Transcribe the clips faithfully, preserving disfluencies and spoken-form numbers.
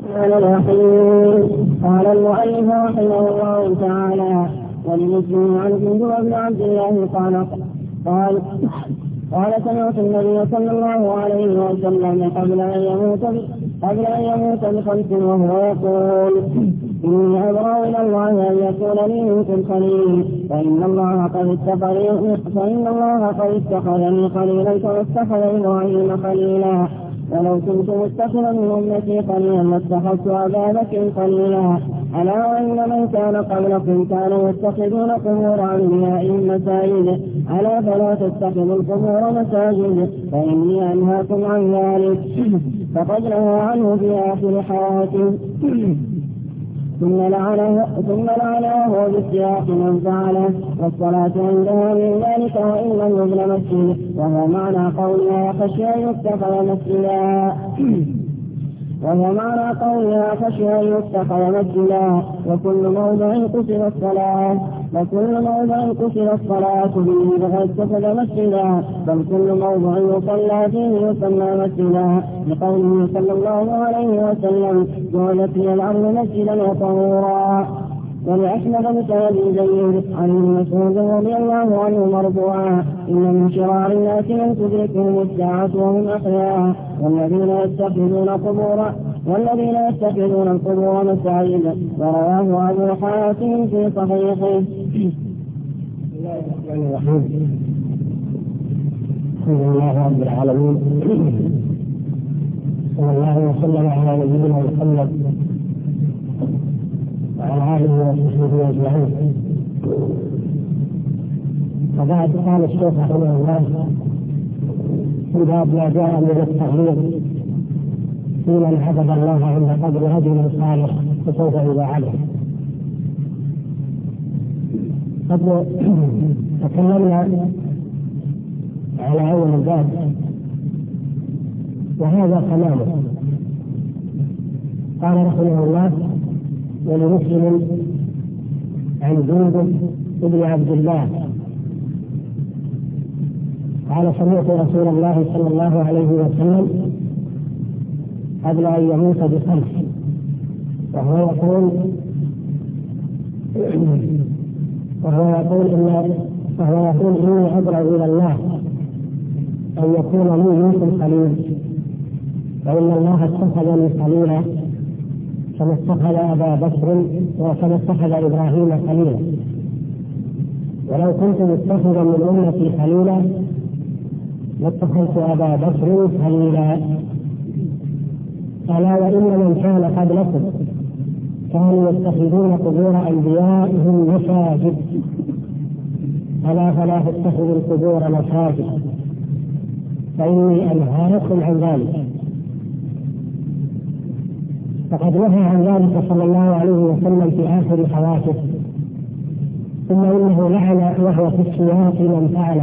الرحمن الرحيم. قال المؤلف رحمه الله تعالى: ولمسلم عن جندب بن عبد الله قال قال قال سمعت النبي صلى الله عليه وسلم قبل أن يموت قبل أن يموت بخمس وهو يقول: إني أبرأ إلى الله أن يكون لي منكم خليل، فإن الله قد اتخذني فإن الله قد اتخذني خليلا كما اتخذ إبراهيم خليلا، ولو كنت متخذا من أمتي خليلا لاتخذت أبا بكر خليلا. ألا وإن من كان قبلكم كانوا يتخذون قبور أنبيائهم مساجد، ألا فلا تتخذوا القبور مساجد، فإني أنهاكم عن ذلك. فقد نهى عنه في آخر حياته ثم لعنه ثم لعنه بالسياق من فعله، والصلاة عندها من ذلك وإن لم يبن مسجد، وهو معنى قولها خشي أن يتخذ مسجدا وهو معنى قولها خشي أن يتخذ مسجدا. وكل موضع قصر الصلاة وكل موضع قصر الصلاة به فقد اتخذ مسجدا، بل كل موضع يصلى فيه يسمى مسجدا، لقوله صلى الله عليه وسلم: جعلت لي الأرض مسجدا وطهورا. ولأحمد بن زيد عن مسعود رضي الله عنه مرفوعا: إن من شرار الناس من تدركهم الساعة وهم أحياء، والذين يتخذون قبورا والذين يتخذون القبور مساجد. ورواه أبو حاتم في صحيحه. بسم الله الرحمن الرحيم. الحمد لله رب العالمين، صلى الله وسلم على نبينا محمد وعلى آله وصحبه أجمعين. وبعد، قال الشيخ رحمه الله في باب ما جاء من التغليظ في من عبد الله عند قبر رجل صالح فسوف يباعده. قد تكلمنا على أول الباب وهذا تمامه. قال رحمه الله: ولمسلم عن جندب بن عبد الله قال: سمعت رسول الله صلى الله عليه وسلم قبل أن يموت بخمس وهو يقول وهو يقول إن وهو يقول إني أبرأ إلى الله أن يكون لي منكم خليل، فإن الله اتخذني خليلا كما اتخذ أبا بكر وكما اتخذ إبراهيم خليلا، ولو كنت متخذا من أمتي خليلا لاتخذت أبا بكر خليلا. ألا وإن من كان قبلكم كانوا يتخذون قبور أنبيائهم مساجد، ألا فلا تتخذوا القبور مساجد، فإني أنهاكم عن ذلك. فقد نهى عن ذلك صلى الله عليه وسلم في آخر حياته، ثم إنه لعن وهو في السياق من فعله.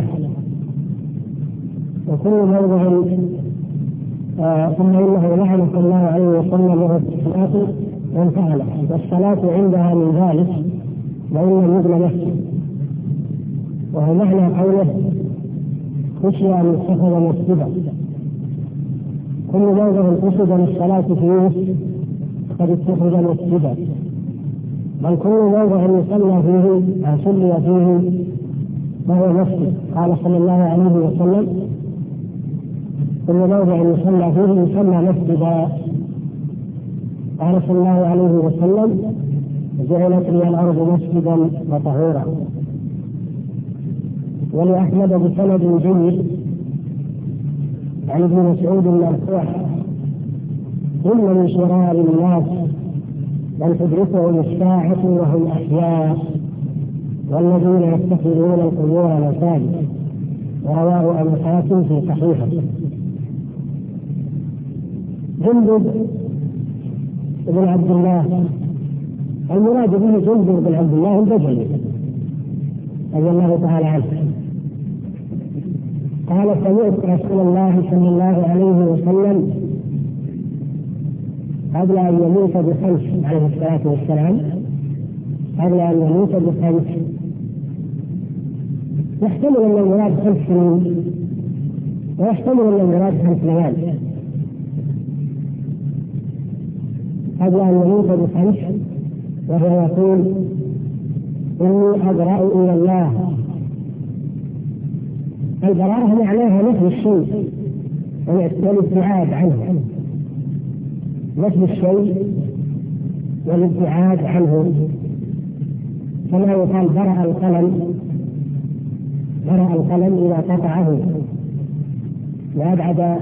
وكل موضع آه ثم إنه لعن صلى الله عليه وسلم وهو في السياق من فعله، والصلاة عندها من ذلك وإن لم يبن مسجد. وهو معنى قوله: خشي أن يتخذ مسجدا. كل موضع قصد للصلاة فيه قد اتخذ مسجدا، بل كل موضع يصلى فيه أو صلي فيه فهو مسجد. قال صلى الله عليه وسلم: كل موضع يصلى فيه يسمى مسجدا. قال صلى الله عليه وسلم: جعلت لي الأرض مسجدا وطهورا. ولأحمد بسند جيد عن ابن مسعود مرفوعا: إن من شرار الناس من تدركهم الساعة وهم أحياء، والذين يتخذون القبور مساجد. ورواه أبو حاتم في صحيحه. جندب بن عبد الله، المراد به جندب بن عبد الله البجلي رضي الله تعالى عنه، قال: سمعت رسول الله صلى الله عليه وسلم قبل أن يموت بخمس عليه الصلاة والسلام قبل أن يموت بخمس. يحتمل أن المراد خمس سنين ويحتمل أن المراد خمس ليال. قبل أن يموت بخمس، وهو يقول إني أبرأ إلى الله. البراءة معناها نفي الشيء والابتعاد عنه، نفي الشيء والابتعاد عنه، كما يقال برأ القلم، برأ القلم إذا قطعه وأبعد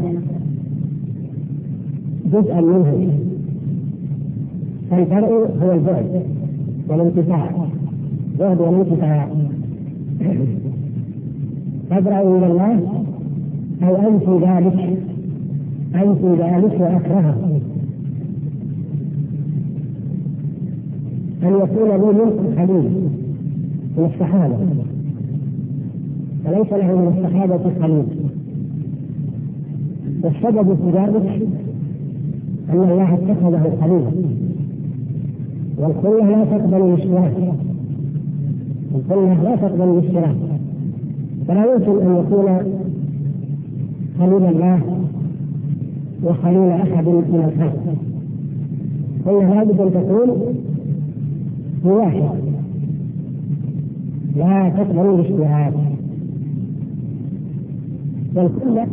جزءا منه. فالبرء هو البعد والانقطاع، بعد والانقطاع. أبرأ إلى الله أو أنفي ذلك، أنفي ذلك وأكرهه. أن يكون لي منكم خليل من الصحابة، وليس له من الصحابة خليل. والسبب في ذلك أن الله اتخذه خليلا، والخلة لا تقبل الاشتراك، الخلة لا تقبل الاشتراك، فلا يمكن أن يكون خليل الله وخليل أحد من الخلق. خلة لابد أن تكون بواحد، لا تقبل الاشتراك. والخلة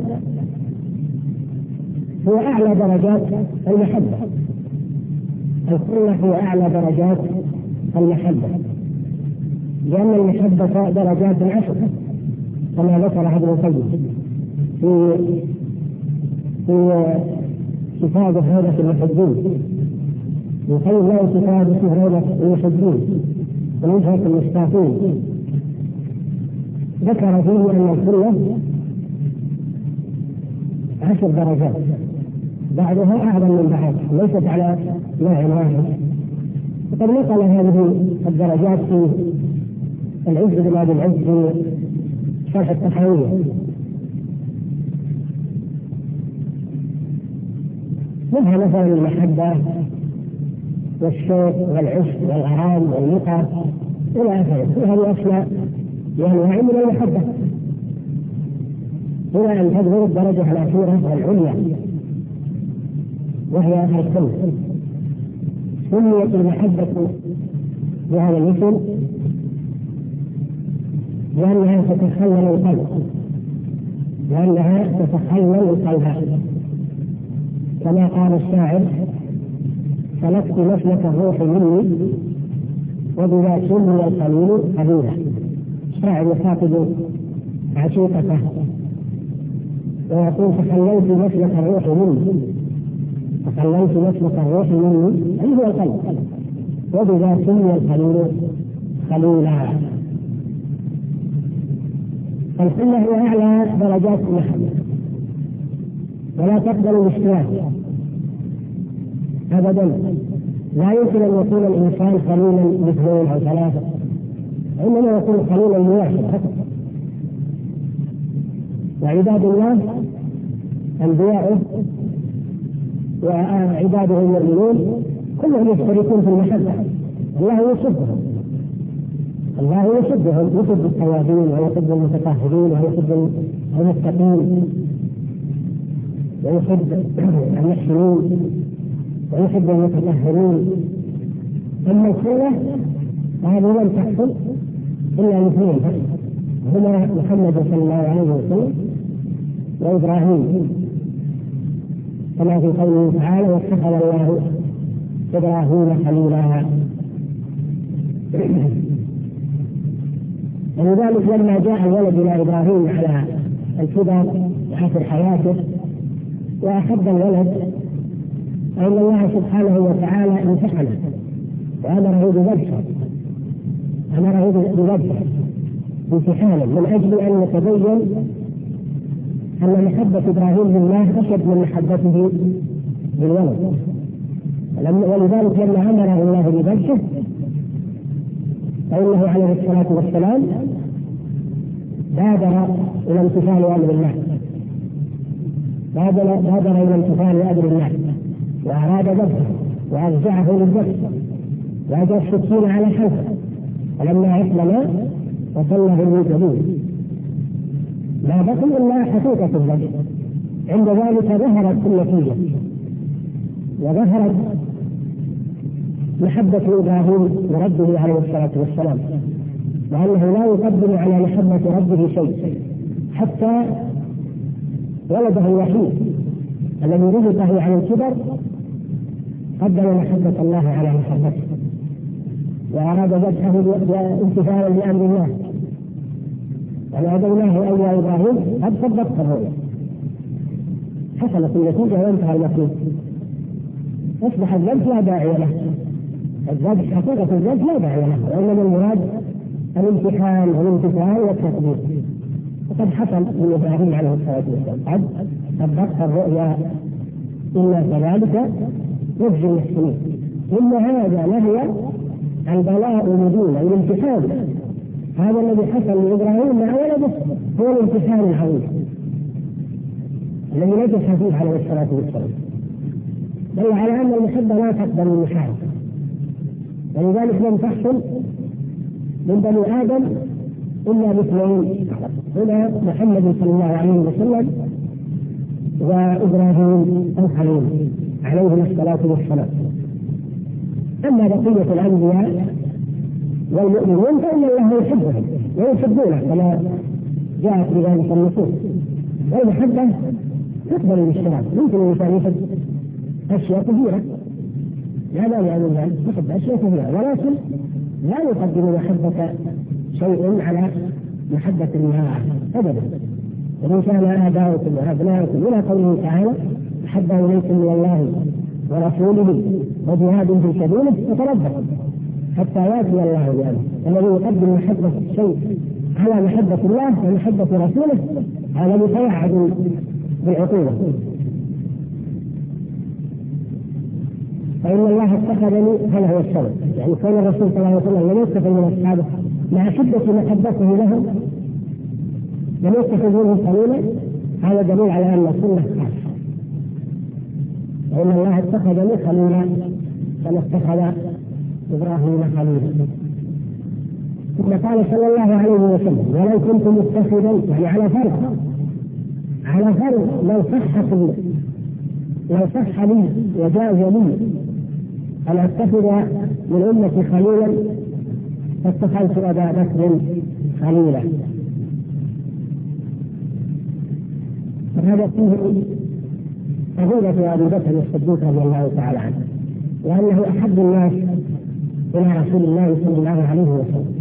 هو أعلى درجات المحبة، الخلة هو أعلى درجات المحبة، لأن المحبة درجات عشر كما ذكر ابن القيم في في كتاب هيبة المحبين. يقول له كتاب اسمه هيبة المحبين ووجهة المشتاقين، ذكر فيه أن الخلة عشر درجات، بعضها أعظم من بعض، ليست على نوع واحد. وقد نقل هذه الدرجات في العز بن أبي العز في شرح التحوية. منها مثلا المحبة والشوق والعشق والغرام والمتعة إلى آخره، وهذه أشياء يعني من المحبة، إلى أن تظهر الدرجة الأخيرة والعليا وهي الخلة. سميت المحبة بهذا الاسم لأنها تتخلل القلب، لأنها تتخلل القلب، كما قال الشاعر: سلكت مسلك الروح مني وبذا سمي القليل قليلا. الشاعر يخاطب عشيقته ويقول: تخللت مسلك الروح مني، تخللت مسلك الروح مني، أي هو القلب، وبذا سمي القليل قليلا. الخلة هي أعلى درجات المحبة، ولا تقبل الاشتراك أبدا. لا يمكن أن يكون الإنسان خليلا باثنين أو ثلاثة، إنما يكون خليلا بواحد فقط. وعباد الله أنبياؤه وعباده المؤمنون كلهم يشتركون في المحبة. الله يحبهم، الله يحبهم، يحب التوابين ويحب المتطهرين ويحب المتقين ويحب المحسنين ويحب المتطهرين. أما الخلة هذه لم تحصل إلا الاثنين هما محمد صلى الله عليه وسلم وإبراهيم، كما في قوله تعالى: واتخذ الله إبراهيم خليلا. ولذلك لما جاء الولد إلى إبراهيم على الكبر وآخر حياته وأحب الولد، فإن الله سبحانه وتعالى امتحنه وأمره بذبحه، أمره بذبحه امتحانا من أجل أن يتبين أن محبة إبراهيم لله أشد من محبته للولد. ولذلك لما أمره الله بذبحه فإنه عليه الصلاة والسلام بادر إلى امتثال أمر الله، بادر إلى امتثال أمر الله وأراد ذبحه وأرجعه للذبح وأجى السكين على حلفه، فلما أسلم وصله المنكرين لا بقي إلا حقيقة الذبح. عند ذلك ظهرت النتيجة وظهرت محبة إبراهيم لربه عليه الصلاة والسلام، لأنه لا يقدم على محبة ربه شيء، حتى ولده الوحيد الذي رزقه على الكبر قدم محبة الله على محبته، وأراد ذبحه امتثالا لأمر الله. وناديناه أن يا إبراهيم قد صدقت الرؤيا، حصلت النتيجة وانتهى المطلوب، أصبح الذبح لا داعي له، الذبح حقيقة الذبح لا داعي له، وإنما المراد الامتحان والامتثال والتقدير. وقد حصل من إبراهيم عليه الصلاة والسلام قد صدقت الرؤيا إنا كذلك نجزي المحسنين. إن هذا نهي البلاء المبين الامتحان، هذا الذي حصل لإبراهيم مع ولده هو الامتحان العظيم الذي نجح فيه عليه الصلاة والسلام، دل على أن المحبة لا تقبل المحال، ولذلك لم تحصل من بني آدم إلا مثلين، هنا محمد صلى الله عليه وسلم وإبراهيم الخليل عليهم الصلاة والسلام. أما بقية الأنبياء والمؤمنين فإن الله يحبهم ويحبونه كما جاءت بذلك النصوص. والمحبة تقبل الاشتراك، ممكن الإنسان يحب أشياء كثيرة لا مانع من ذلك، يحب أشياء كثيرة، ولكن لا يقدم محبة شيء على محبة الله أبدا. وإن كان آباؤكم وأبناؤكم إلى قوله تعالى أحب إليكم من الله ورسوله وجهاد في سبيله فتربصوا حتى يأتي الله بأمره. الذي يقدم محبة شيء على محبة الله ومحبة رسوله هذا متوعد بالعقوبة. فإن الله اتخذني هذا هو السبب، يعني كان الرسول صلى الله عليه وسلم لم يتخذ من أصحابه مع شدة محبته لهم لم يتخذ منهم خليلا، هذا دليل على أن السنة خاصة. وإن الله اتخذني خليلا كما اتخذ إبراهيم خليلا. ثم قال صلى الله عليه وسلم ولو كنت متخذا، يعني على فرض على فرض لو صح لو صح لي وجاز لي أن أتخذ من أمتي خليلا فاتخذت أبا بكر خليلا. فهذا فيه فضيلة أبي بكر الصديق رضي الله تعالى عنه، وأنه أحب الناس إلى رسول الله صلى الله عليه وسلم،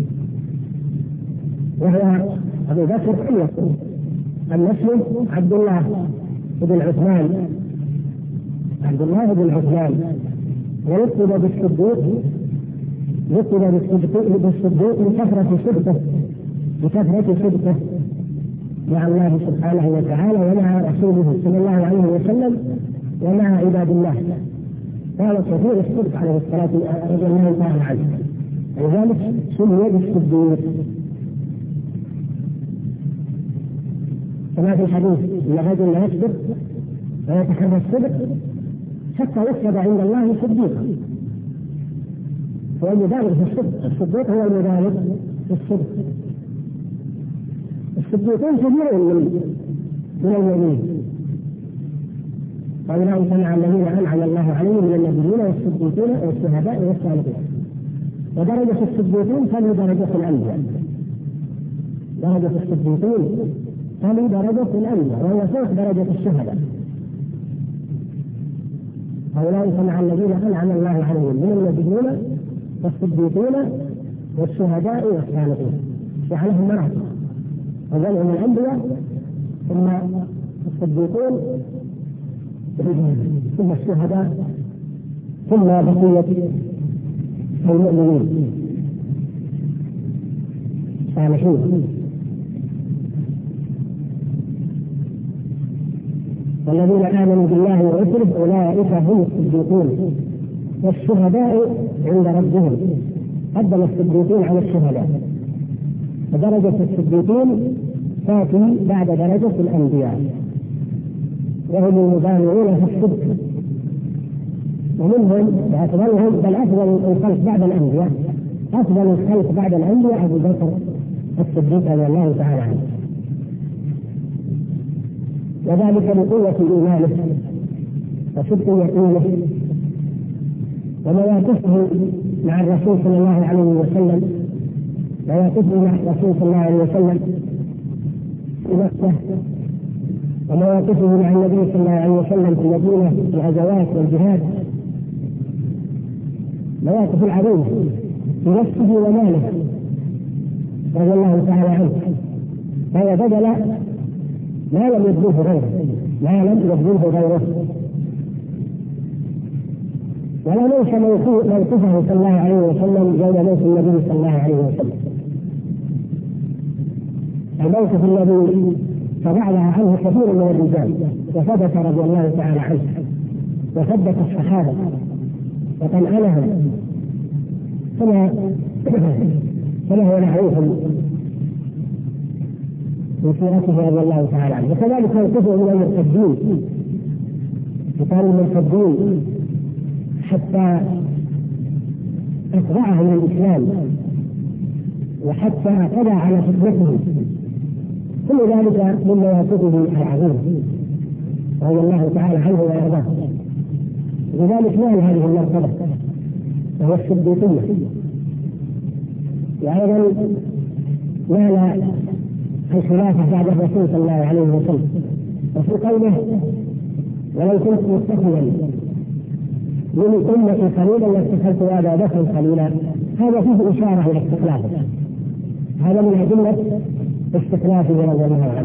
وهو أبو بكر حلوة النسل عبد الله بن عثمان عبد الله بن عثمان ولقب بالصديق لقب بالصديق لكثرة صدقه لكثرة صدقه مع الله سبحانه وتعالى ومع رسوله صلى الله عليه وسلم ومع عباد الله. قال كثير الصدق عليه الصلاة رضي الله تعالى عنه، ولذلك سمي بالصديق. كما في الحديث ان الرجل لا يصدق ويتحرى الصدق حتى يكتب عند الله صديقا، هو المبالغ في الصدق. الصديق هو المبالغ في الصدق. الصديقين كثيرون من من المؤمنين، وأولئك مع الذين أنعم الله عليهم من النبيين والصديقين والشهداء والصالحين. ودرجة الصديقين تلي درجة الأنبياء، درجة الصديقين تلي درجة الأنبياء وهي فوق درجة الشهداء. أولئك مع الذين أنعم الله عليهم من النبيين والصديقين والشهداء والصالحين، وعليهم مراتب، وذلهم الأنبياء ثم الصديقون ثم الشهداء ثم بقية المؤمنين صالحين. والذين آمنوا بالله ورسله أولئك هم الصديقون والشهداء عند ربهم. قدم الصديقين على الشهداء، ودرجة الصديقين تأتي بعد درجة الأنبياء، وهم المبالغون في الصدق، ومنهم وأفضلهم بل أفضل الخلق بعد الأنبياء أفضل الخلق بعد الأنبياء أبو بكر الصديق رضي الله تعالى عنه، وذلك بقوة إيمانه وصدق يقينه ومواقفه مع الرسول صلى الله عليه وسلم مواقفه مع الرسول صلى الله عليه وسلم في مكة، ومواقفه مع النبي صلى الله عليه وسلم في المدينة في الغزوات والجهاد، مواقف عظيمة في نفسه وماله رضي الله تعالى عنه، فهو بذل ما لم يبذله غيره ما لم يبذله غيره ولا ننسى موقفه صلى الله عليه وسلم يوم موت النبي صلى الله عليه وسلم، الموقف الذي تبعها عنه كثير من الرجال وثبت رضي الله تعالى عنه وثبت الصحابة وطمأنهم كما كما هو معروف في سيرته رضي الله تعالى عنه. وكذلك موقفه من المرتدين قتال المرتدين حتى أتبعهم من الإسلام وحتى قضى على فتنتهم، كل ذلك من مواقفه العظيمة رضي الله تعالى عنه ويرضاه. لذلك نال هذه المرتبة وهو الصديقية، وأيضا نال الخلافة بعد الرسول صلى الله عليه وسلم. وفي قوله ولو كنت متخذا من أمتي خليلا لاتخذت أبا بكر خليلا، هذا فيه إشارة إلى استخلافه، هذا من أدلة استخلافه رضي الله عنه،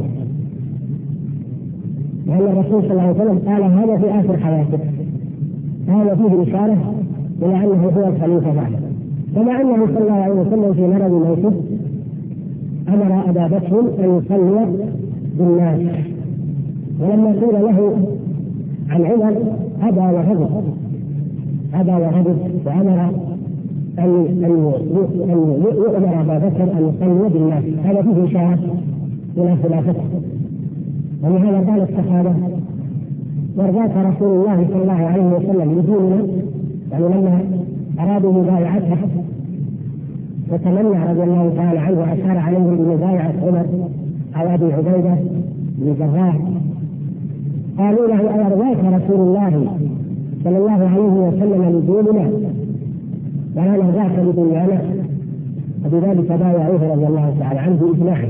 لأن الرسول صلى الله عليه وسلم قال هذا في آخر حياته، هذا فيه إشارة إلى أنه هو الخليفة بعده. كما أنه صلى الله عليه وسلم في مرض موته أمر أبا بكر أن يصلي بالناس، ولما قيل له عن عمر أبى وغضب أبى وغضب وأمر أن أن يؤمر أبا بكر أن يصلي بالناس، هذا فيه إشارة إلى خلافته. ولهذا قال الصحابة وارضاك رسول الله صلى الله عليه وسلم لديننا، يعني لما أرادوا مبايعته وتمنى رضي الله تعالى عنه وأشار عليهم بمبايعة عمر أو أبي عبيدة بن الجراح، قالوا له أرضاك رسول الله صلى الله عليه وسلم لديننا ولا نرضاك لدنيانا، وبذلك بايعوه رضي الله تعالى عنه بإجماعه.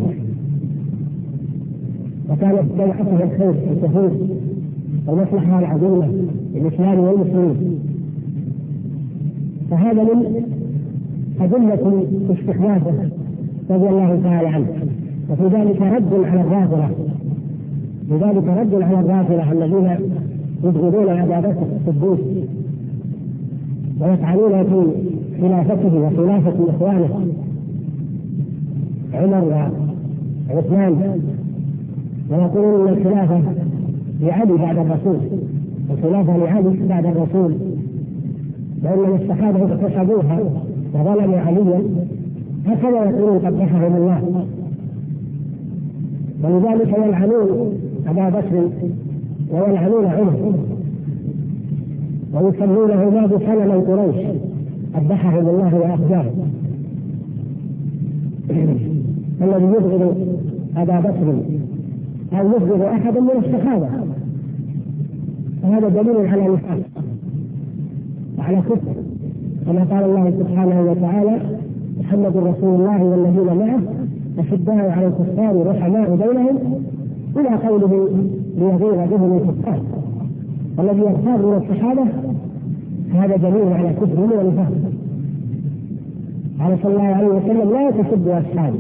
وكانت بيعته الخير الكثير والمصلحة العظيمة للإسلام والمسلمين، فهذا من أدلة استخلافه رضي الله تعالى عنه. وفي ذلك رد على الرافضة، لذلك رد على الرافضة الذين يبغضون أبا بكر الصديق ويطعنون في خلافته وخلافة إخوانه عمر وعثمان، ويقولون ان الخلافة لعلي بعد الرسول، الخلافة لعلي بعد الرسول، وان الصحابة اكتسبوها وظلموا عليا، هكذا يقولون قبحهم الله. ولذلك يلعنون أبا بكر ويلعنون عمر ويسمونه ما بسنة من قريش قبحهم الله وأخزاهم. الذي يبغض أبا بكر أو يبغض أحدا من الصحابة فهذا دليل على نفاق وعلى كفر، كما قال الله سبحانه وتعالى محمد رسول الله والذين معه أشداء على الكفار رحماء بينهم إلى قوله ليغيظ بهم الكفار. والذي يغتاب من الصحابة هذا دليل على كفرهم ونفاقهم. قال صلى الله عليه وسلم لا تسبوا أصحابي،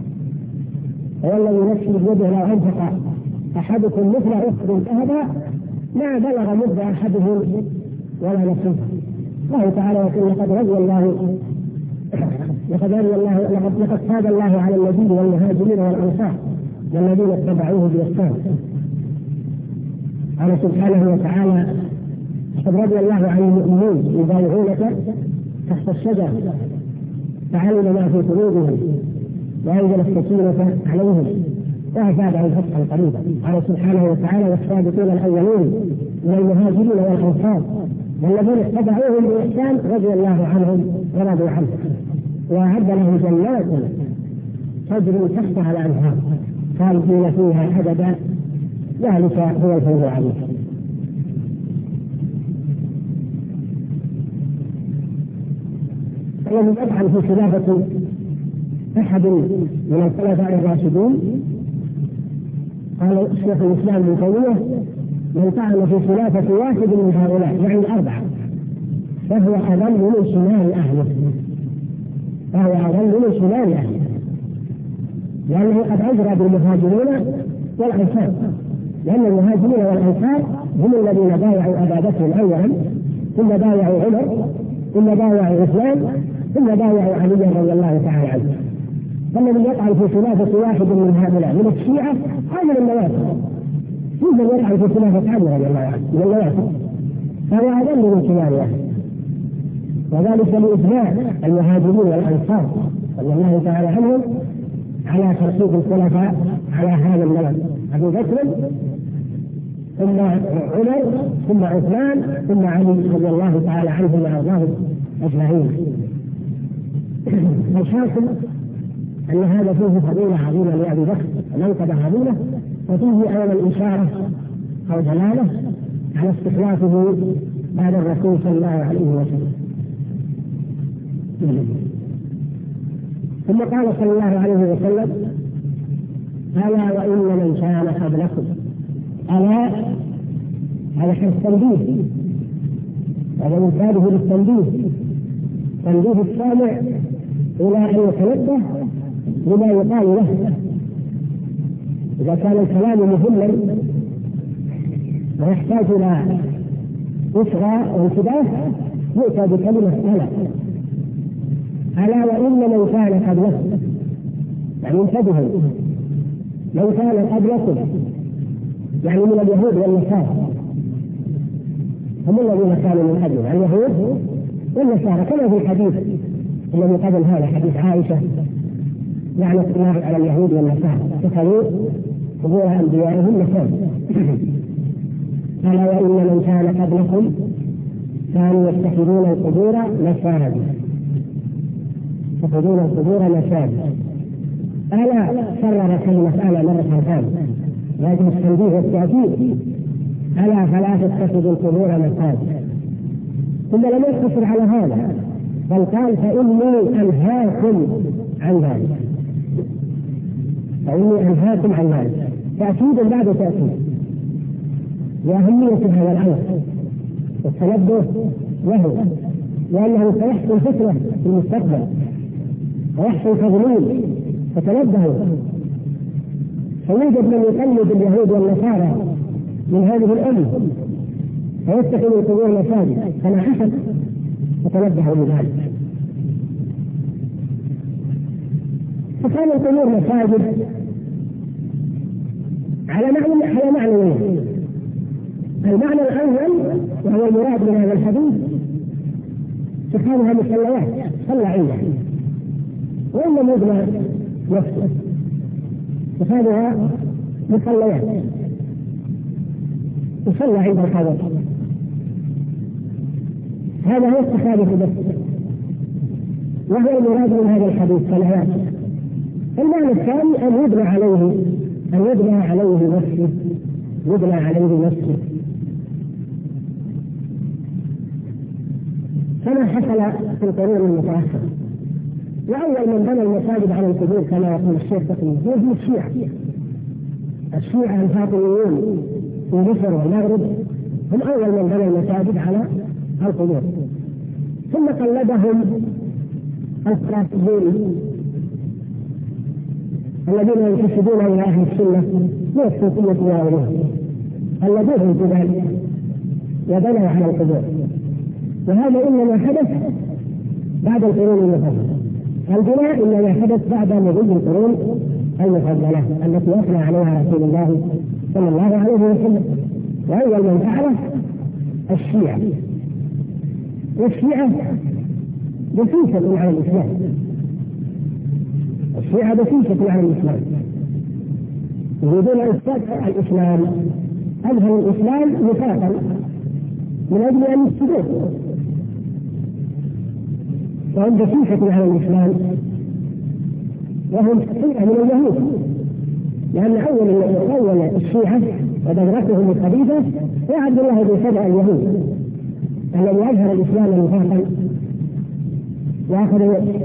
والذي نفسي بيده لو أنفق أحدكم مثل أحد ذهبا ما بلغ مد أحدهم ولا نصيبه. الله تعالى يقول لقد رضي الله لقد رضي الله لقد تاب الله على النبي والمهاجرين والأنصار والذين اتبعوه بإحسان. قال سبحانه وتعالى لقد رضي الله عن المؤمنين يبايعونك تحت الشجرة فعلم ما في قلوبهم وأنزل السكينة عليهم وأثابهم فتحا قريبا. قال سبحانه وتعالى والسابقون الأولون من المهاجرين والأنصار والذين اتبعوهم بإحسان رضي الله عنهم ورضوا عنه وأعد لهم جنات تجري تحتها الأنهار خالدين فيها أبدا ذلك هو الفوز العظيم. الذي يطعن في خلافة أحد من الخلفاء الراشدين قال شيخ الإسلام ابن تيمية من طعن في خلافة واحد من هؤلاء يعني أربعة فهو أضل من شمال أهله فهو أضل من شمال أهله لأنه قد أجرى بالمهاجرين والأنصار لأن المهاجرين والأنصار هم الذين بايعوا أبا بكر أولا ثم بايعوا عمر ثم بايعوا عثمان ثم بايعوا علي رضي الله تعالى عنه. فالذي يطعن في خلافة واحد من هؤلاء من الشيعة هذا النوافل يوجد يطعن في خلافة علي رضي الله عنه من النوافل فهو أضل من شمال أهله وذلك لإجماع المهاجرين والأنصار رضي الله تعالى عنهم على ترتيب الخلفاء على هذا النمط أبو بكر ثم عمر ثم عثمان ثم علي رضي الله تعالى عنهم وأرضاهم أجمعين. الحاصل أن هذا فيه فضيلة عظيمة لأبي بكر ومنقبة عظيمة وفيه أيضا إشارة أو دلالة على استخلافه بعد الرسول صلى الله عليه وسلم. ثم قال صلى الله عليه وسلم ألا وإن من كان قبلكم ألا هذا حرف تنبيه هذا مزاده للتنبيه تنبيه السامع إلى أن يتنبه لما يقال له إذا كان الكلام مهما ويحتاج إلى إصغاء وانتباه يؤتى بكلمة ألا ألا وإن من كان قبلكم يعني انتبهوا من كان قبلكم يعني من اليهود والنصارى هم الذين كانوا من قبل اليهود والنصارى كما في الحديث الذي قبل هذا حديث عائشة لعنة الله على اليهود والنصارى اتخذوا قبور أنبيائهم مساجد. ألا وإن من كان قبلكم كانوا يتخذون القبور مساجد يتخذون القبور مساجد. ألا كرر كلمة ألا مرة ثانية لكن التنبيه والتأكيد ألا فلا تتخذوا القبور مساجد. ثم لم يقتصر على هذا بل قال فإني أنهاكم عن ذلك فإني أنهاكم عن ذلك تأكيد بعد تأكيد لأهمية هذا الأمر والتنبه له لأنه سيحصل فتنة في المستقبل ويحصل تضليل فتنبهوا فيوجد من يقلد اليهود والنصارى من هذه الأمة فيتخذ القبور مساجد كما حصل فتنبهوا لذلك. فكان القبور مساجد على معنى على معنى المعنى الأول وهو المراد من هذا الحديث اتخاذها مصليات صلى عندها وإن لم يبنى نفسه اتخاذها مصليات يصلى عند القبر هذا هو اتخاذه بس وهو المراد من هذا الحديث صلوات. المعنى الثاني أن يبنى عليه أن يبنى عليه مسجد يبنى عليه مسجد كما حصل في القرون المتأخرة. وأول من بنى المساجد على القبور كما يقول الشيخ تقي هم الشيعة الشيعة الفاطميون في مصر والمغرب هم أول من بنى المساجد على القبور ثم قلدهم الصافيين الذين ينتسبون إلى أهل السنة من الصوفية وغيرهم الذين هم كذلك وبنوا على القبور. وهذا إنما حدث بعد القرون المفضلة البناء إنما حدث بعد مضي القرون المفضلة التي أثنى عليها رسول الله صلى الله عليه وسلم. وأول من فعله الشيعة والشيعة دسيسة على الإسلام الشيعة دسيسة على الإسلام يريدون إفساد الإسلام أظهر الإسلام نفاقا من أجل أن يفسدوه وهم دسيسة على الإسلام وهم حقيقة من اليهود لأن أول أول الشيعة ودرسهم الخبيثة هو عبد الله بن سبع اليهود الذي أظهر الإسلام نفاقا يأخذ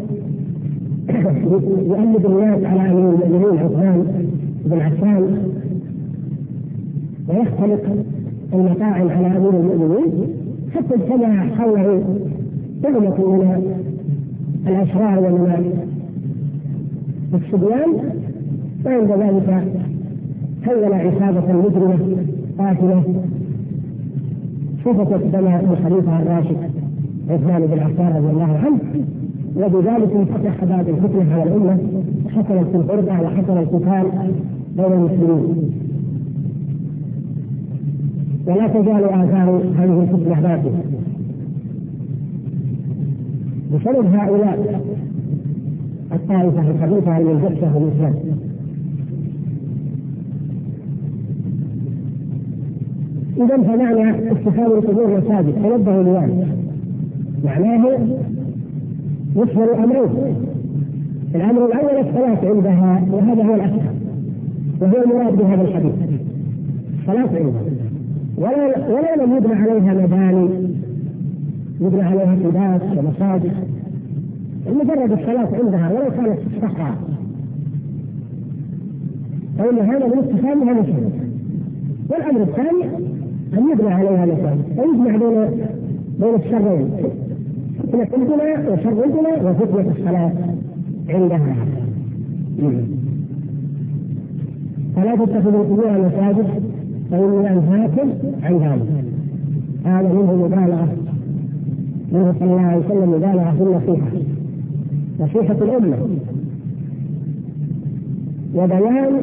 يؤلف الناس على أمير المؤمنين عثمان بن عفان، ويختلق المطاعم على أمير المؤمنين، حتى اجتمع حوله أمة من الأشرار ومن الصبيان، وعند ذلك هول عصابة مجرمة قاتلة سفكت دم الخليفة الراشد عثمان بن عفان رضي الله عنه، وبذلك انفتح باب الفتنة على الأمة، وحصلت الفرقة وحصل القتال بين المسلمين، ولا تزال آثار هذه الفتنة باقية بسبب هؤلاء الطائفة الخبيثة المنجسة في الإسلام. إذن فمعنى اتخاذ القبور مساجد تنبه لذلك معناه يشمل أمرين: الأمر الأول الصلاة عندها، وهذا هو الأسهل وهو المراد بهذا الحديث، الصلاة عندها، ولا ولا لم يبنى عليها مباني يبنى عليها قباب ومساجد، مجرد الصلاة عندها ولو كانت في الصحراء، فإن هذا من اتخاذها مسجد. والأمر الثاني أن يبنى عليها مساجد، ويجمع بين بين الشرين، فتنة عندنا وشر عندنا وفتنة الصلاة عندها. فلا تتخذوا القبور مساجد فإني أنهاكم عن ذلك. هذا منه مبالغة منه صلى الله عليه وسلم، مبالغة في النصيحة، نصيحة الأمة وبيان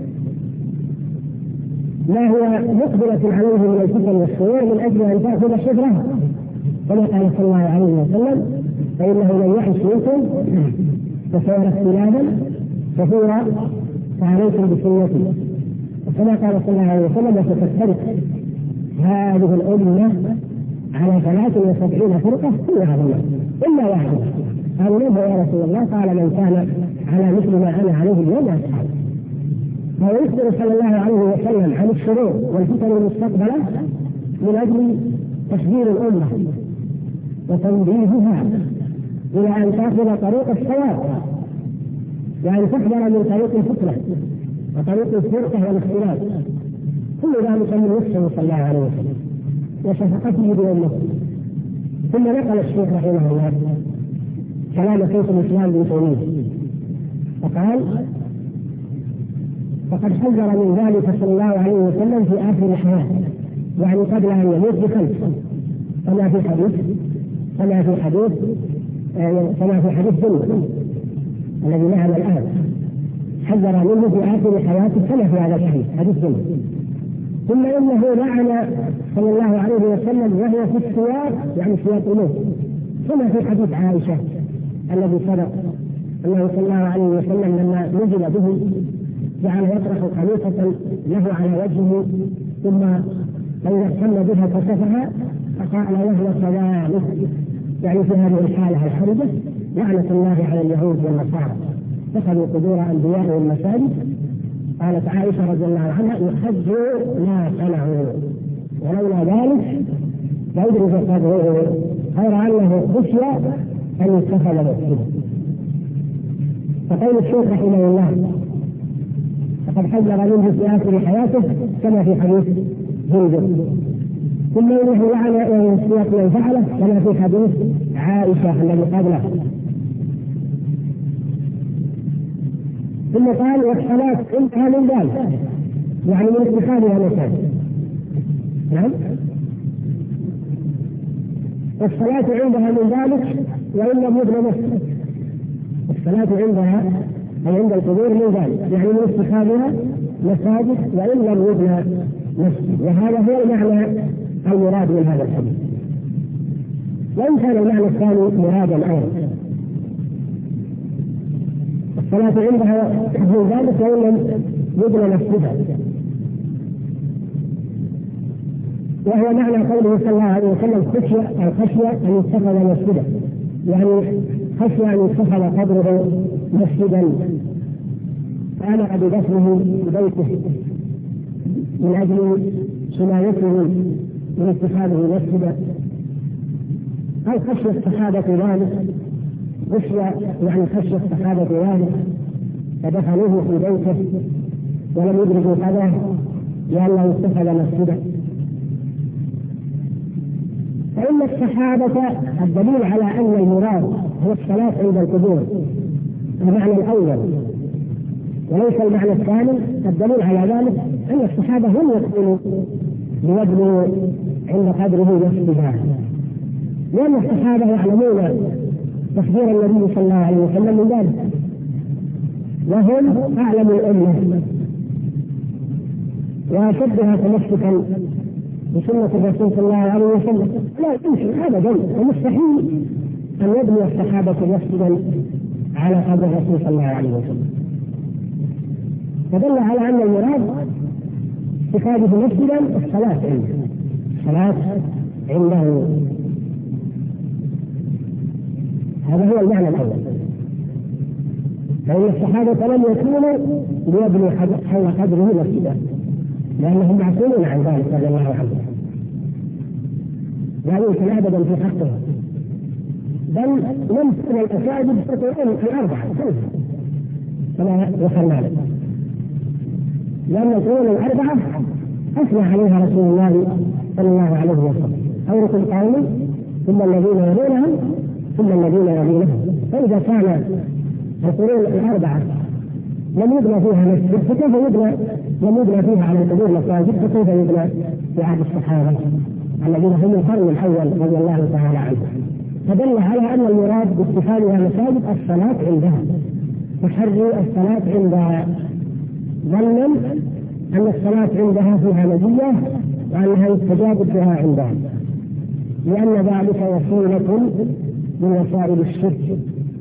ما هو مقبلة عليه من الفتن والشرور من أجل أن تأخذ شبرها، كما قال صلى الله عليه وسلم: فإنه من يعش منكم فسيرى اختلافا كثيرا فعليكم بسنتي. وكما قال صلى الله عليه وسلم: وستفترق هذه الأمة على ثلاث وسبعين فرقة كلها ضلال إلا واحدة. قالوا: من هو يا رسول الله؟ قال: من كان على مثل ما أنا عليه اليوم وأصحابي. فهو يخبر صلى الله عليه وسلم عن الشرور والفتن المستقبلة من أجل تشجير الأمة وتنبيهها إلى أن تأخذ طريق الصواب، وأن تحذر من طريق الفتنة وطريق الفرقة والاختلاف. كل ذلك من نفسه صلى الله عليه وسلم وشفقته بأمته. ثم نقل الشيخ رحمه الله كلام شيخ الإسلام ابن تيمية فقال: فقد حذر من ذلك صلى الله عليه وسلم في آخر الحياة، يعني قبل أن يموت بخمس، كما في حديث كما في حديث كما في حديث دنيا الذي معنا الآن، حذر منه في آخر حياته كما في هذا الحديث حديث دنيا. ثم إنه لعن صلى الله عليه وسلم وهو في السياق، يعني سياق الموت، كما في حديث عائشة الذي سبق أنه صلى الله عليه وسلم لما نزل به جعل يطرح خليفة له على وجهه، ثم إذا اهتم بها كشفها فقال: وهو كذلك، يعني في هذه الحالة الحرجة لعنة الله على اليهود والنصارى اتخذوا قبور أنبيائهم مساجد. قالت عائشة رضي الله عنها: يحجوا ما صنعوا، ولولا ذلك لا يدرك قدره غير أنه خشي أن يتخذ مسجدا. فقول الشيخ رحمه الله: فقد حذر منه في آخر حياته كما في حديث جندب. ثم إنه لعن سياق من فعله كما في حديث عائشة الذي قبله. ثم قال: والصلاة انتهى من ذلك، يعني من اتخاذها مساجد. نعم، والصلاة عندها من ذلك وإن لم يبنى مسجد. الصلاة عندها أي عند القبور من ذلك، يعني من اتخاذها مساجد وإن لم يبنى مسجد. وهذا هو المعنى المراد من هذا الحديث، وإن كان المعنى الثاني مرادا أيضا. الصلاة عندها من ذلك وإن لم يبنى مسجدا، وهو معنى قوله صلى الله عليه وسلم: خشية الخشية أن يتخذ مسجدا، يعني خشية أن يتخذ قبره مسجدا، فأمر بدفنه ببيته من أجل حمايته من اتخاذه مسجدا، أو خشية الصحابة ذلك خشي يعني خشي الصحابة ذلك فدخلوه في بيته ولم يدركوا قدره لأنه اتخذ مسجدا. فإن الصحابة الدليل على أن المراد هو الصلاة عند القبور المعنى الأول وليس المعنى الثاني. الدليل على ذلك أن الصحابة هم يقولون ليبنوا عند قبره مسجدا، لأن الصحابة يعلمون تخبير النبي صلى الله عليه وسلم من ذلك، وهم أعلم الأمة وأشدها تمسكا بسنة الرسول صلى الله عليه وسلم. لا يمكن أبدا ومستحيل أن يبني الصحابة مسجدا على قبر الرسول صلى الله عليه وسلم. فدل على أن المراد اتخاذه مسجدا الصلاة عنده، الصلاة عنده. هذا هو المعنى الأول. فإن الصحابة لم يكونوا ليبنوا حول قبره مسجدا لأنهم معصومون عن ذلك رضي الله عنهم، لا يمكن أبدا في حقه. بل لم تكن المساجد تكون في أربعة كما وصلنا له، لأن القرون الأربعة أثنى عليها رسول الله صلى الله عليه وسلم: خيركم قومي ثم الذين يلونهم ثم الذين يلونهم. فإذا كان القرون الأربعة لم يبنى فيها مسجد فكيف يبنى لم يبنى فيها على القبور مساجد فكيف يبنى في عهد الصحابة الذين هم القرن الأول رضي الله تعالى عنهم؟ فدل على أن المراد باتخاذها مساجد الصلاة عندها، تحري الصلاة عندها، ظنا أن الصلاة عندها فيها مزية وأنها يستجاب بها عندها، لأن ذلك وسيلة من وسائل الشرك.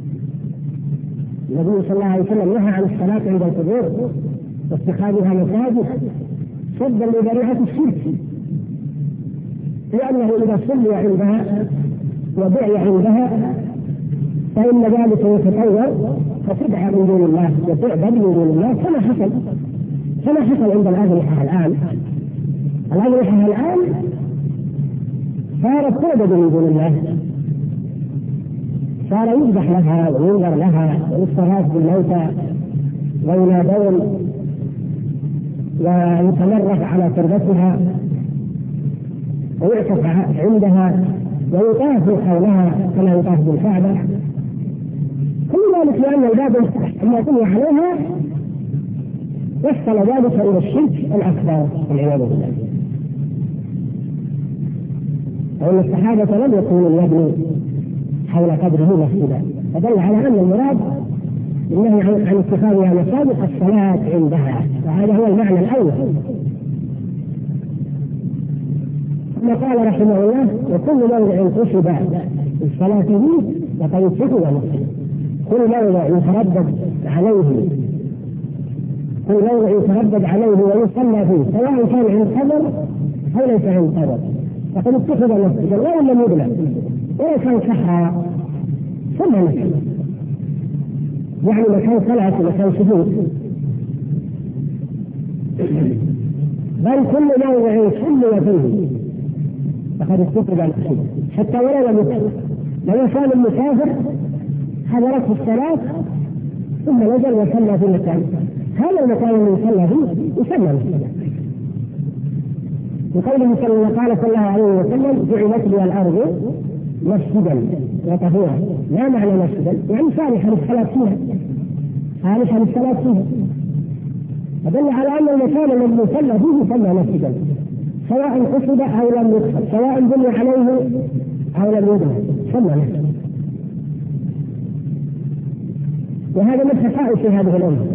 النبي صلى الله عليه وسلم نهى عن الصلاة عند القبور واتخاذها مساجد سدا لذريعة الشرك، لأنه إذا صلي عندها ودعي عندها فإن ذلك يتطور فتدعى من دون الله وتعبد من دون الله كما حصل كما حصل عند الأضرحة الآن. الأضرحة الآن صارت تعبد من دون الله، صار يذبح لها وينذر لها ويستغاث بالموتى وينادون ويتمرق على تربتها ويعتق عندها ويطاف حولها كما يطاف بالكعبة. كل ذلك لأن الباب لما بني عليها وصل ذلك إلى الشرك الأكبر والعياذ بالله. وأن الصحابة لم يكونوا يبنوا حول قبره مسجدا، فدل على أن المراد النهي عن اتخاذها مساجد الصلاة عندها، وهذا هو المعنى الأول. ثم قال رحمه الله: وكل موضع قصد الصلاة فيه فقد اتخذ مسجدا. كل موضع يتردد عليه كل موضع يتردد عليه ويصلى فيه سواء كان عند قبر أو ليس عند قبر فقد اتخذ مسجدا وإن لم يبنى، وإن كان صحراء ثم مسجد، يعني مكان صلاة ومكان سجود. بل كل موضع صلي فيه فقد اتخذ مسجدا، حتى ولو لم يكن لو كان المسافر حضرته الصلاة ثم نزل وصلى في المكان، هذا المكان الذي صلى فيه يسمى مسجدا. وقوله صلى الله قال صلى الله عليه وسلم: جعلت لي الأرض مسجدا وطهورا. لا معنى مسجدا يعني صالحا للصلاة فيها، صالحا للصلاة فيها. فدل على أن المكان الذي صلى فيه يسمى مسجدا سواء قصد أو لم يقصد، سواء بني عليه أو لم يبنى، سمى مسجدا. وهذا من خصائص هذه الأمة،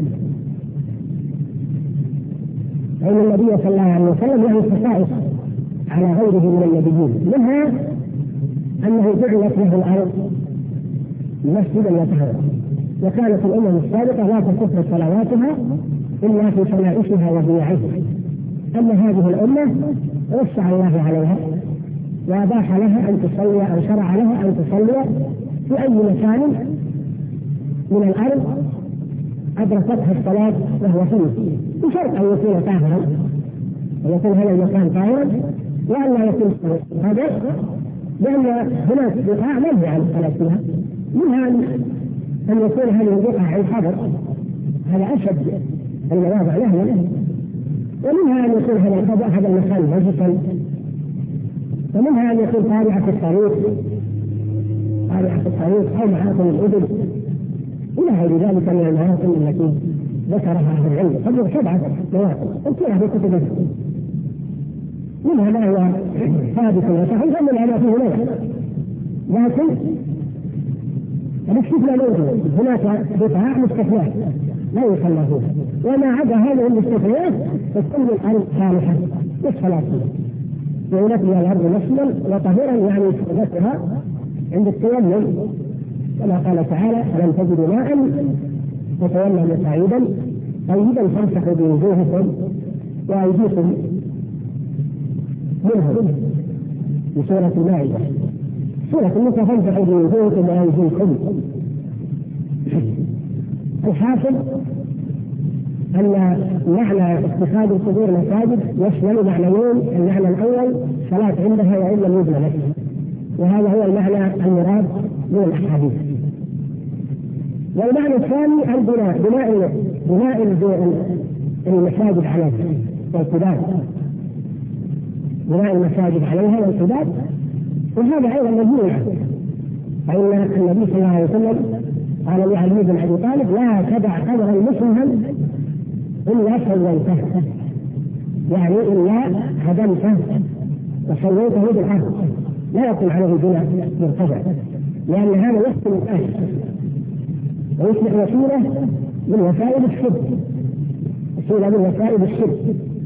فإن النبي صلى الله عليه وسلم له خصائص على غيره من النبيين، منها أنه جعلت له الأرض مسجدا وطهورا، وكانت الأمم السابقة لا تصح صلواتها إلا في شنائشها وبيعها. أما هذه الأمة وسع الله عليها وأباح لها أن تصلي أو شرع لها أن تصلي في أي مكان من الأرض أدركتها الصلاة وهو فيه، بشرط أن يكون طاهرا ويكون هذا المكان طاهرا وأن لا يكون هذا، لأن هناك بقاع منهي عن الصلاة فيها منها أن يكون هذه البقعة الحجر هذا أشد المواضع له، ومنها أن يكون هذا القضاء هذا المكان نجسا، ومنها أن يكون طالعة الطريق طالعة الطريق أو معاطن الإبل إلى غير ذلك من المواطن التي ذكرها أهل العلم. قد سبعة مواطن اذكرها في كتب الفقه، منها ما هو ثابت وصحيح ومنها ما فيه نوع، لكن الاستثناء موجود، هناك بقعة مستثناة لا يصلى فيها، وما عدا هذه الاستثناءات فكل الأرض صالحة للصلاة فيها، وينبني الأرض مسجدا وطهورا يعني استخدامها عند التيمم، كما قال تعالى: ألم تجدوا ماء فتيمموا صعيدا طيبا فامسحوا بوجوهكم وأيديكم منه في سورة المائدة. سورة النساء: فامسحوا بوجوهكم وأيديكم. الحاصل أن معنى اتخاذ القبور مساجد يشمل معنيين: المعنى الأول صلاة عندها وإن لم يبنى مسجد، وهذا هو المعنى المراد من الأحاديث. والمعنى الثاني البناء، بناء بناء المساجد عليها والقباب، بناء المساجد عليها والقباب، وهذا أيضا مجموع. فإن النبي صلى الله عليه وسلم قال لعلي بن أبي طالب: لا تدع قبرا مسلما إلا سويته، يعني إلا هدمته وسويته بالأرض، لا يكون عليه بناء مرتفع، لأن هذا يحكم الأهل ويصبح وسيلة من وسائل الشرك، وسيلة من وسائل الشرك.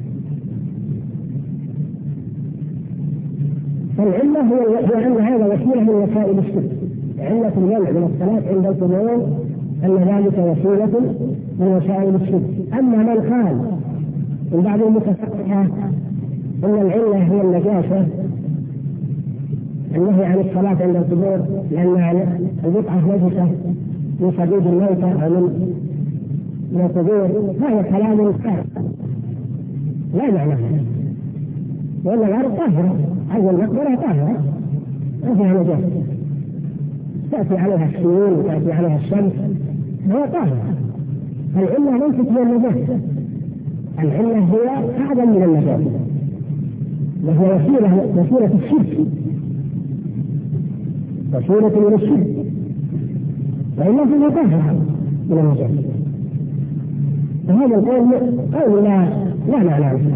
فالعلة هو أن هذا وسيلة من وسائل الشرك. علة المنع من الصلاة عند القبور أن ذلك وسيلة من وسائل الشرك. أما من قال من بعض المتفقهة أن العلة هي النجاسة، النهي عن الصلاة عند القبور لأن البقعة نجسة من صديد الموتى أو من من القبور، هذا كلام خاطئ لا معنى، وأن الأرض طاهرة، أو المقبرة طاهرة ما فيها نجاسة، تأتي عليها السيول وتأتي عليها الشمس، هي طاهرة. العلة ليست هي النجاسة، العلة هي أعظم من النجاسة، وهي وسيلة وسيلة الشرك، وسيلة من الشرك، وإلا فهي طاهرة من النجاسة. فهذا القول قول لا لا معنى له،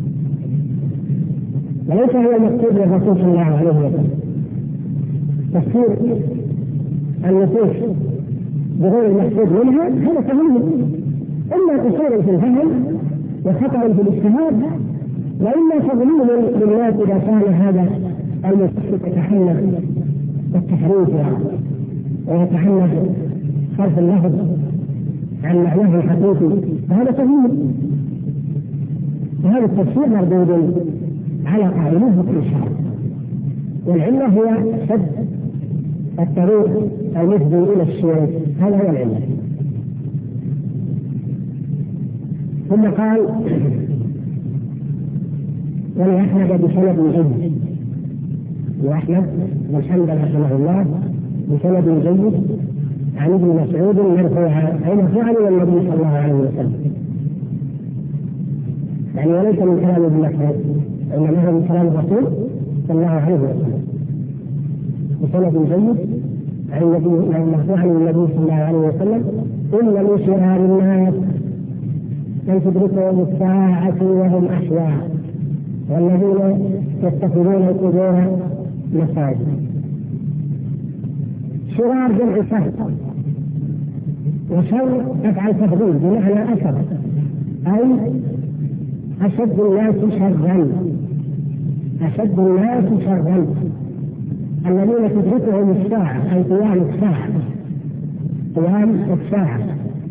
وليس هو المقصود للرسول صلى الله عليه وسلم. تفسير النصوص بغير المقصود منها هذا تهم، إما قصور في الفهم وخطأ في الاجتهاد، وإما تضليل للناس إذا كان هذا المقصود يتحنى التحريف ويتحنى صرف اللفظ عن معناه الحقيقي، فهذا تهم. وهذا التفسير مردود على قائله في الشرع، والعلة هي سد الطريق المفضي إلى الشرك، هذا هو العلة. ثم قال: ولأحمد بسند جيد، وأحمد بن حنبل رحمه الله بسند جيد عن ابن مسعود مرفوعا، أي مرفوعا إلى النبي صلى الله عليه وسلم، يعني وليس من كلام ابن مسعود، إنما هو من كلام الرسول صلى الله عليه وسلم بسند جيد عن النبي مرفوعا إلى النبي صلى الله عليه وسلم: إن من شرار الناس من تدركهم الساعة وهم أحياء، والذين يتخذون القبور مساجد. شرار جمع شر، وشر تفعل تفضيل بمعنى أشر، أي أشد الناس شرا، أشد الناس شرا الذين تدركهم الساعة، أي قيام الساعة، قيام الساعة،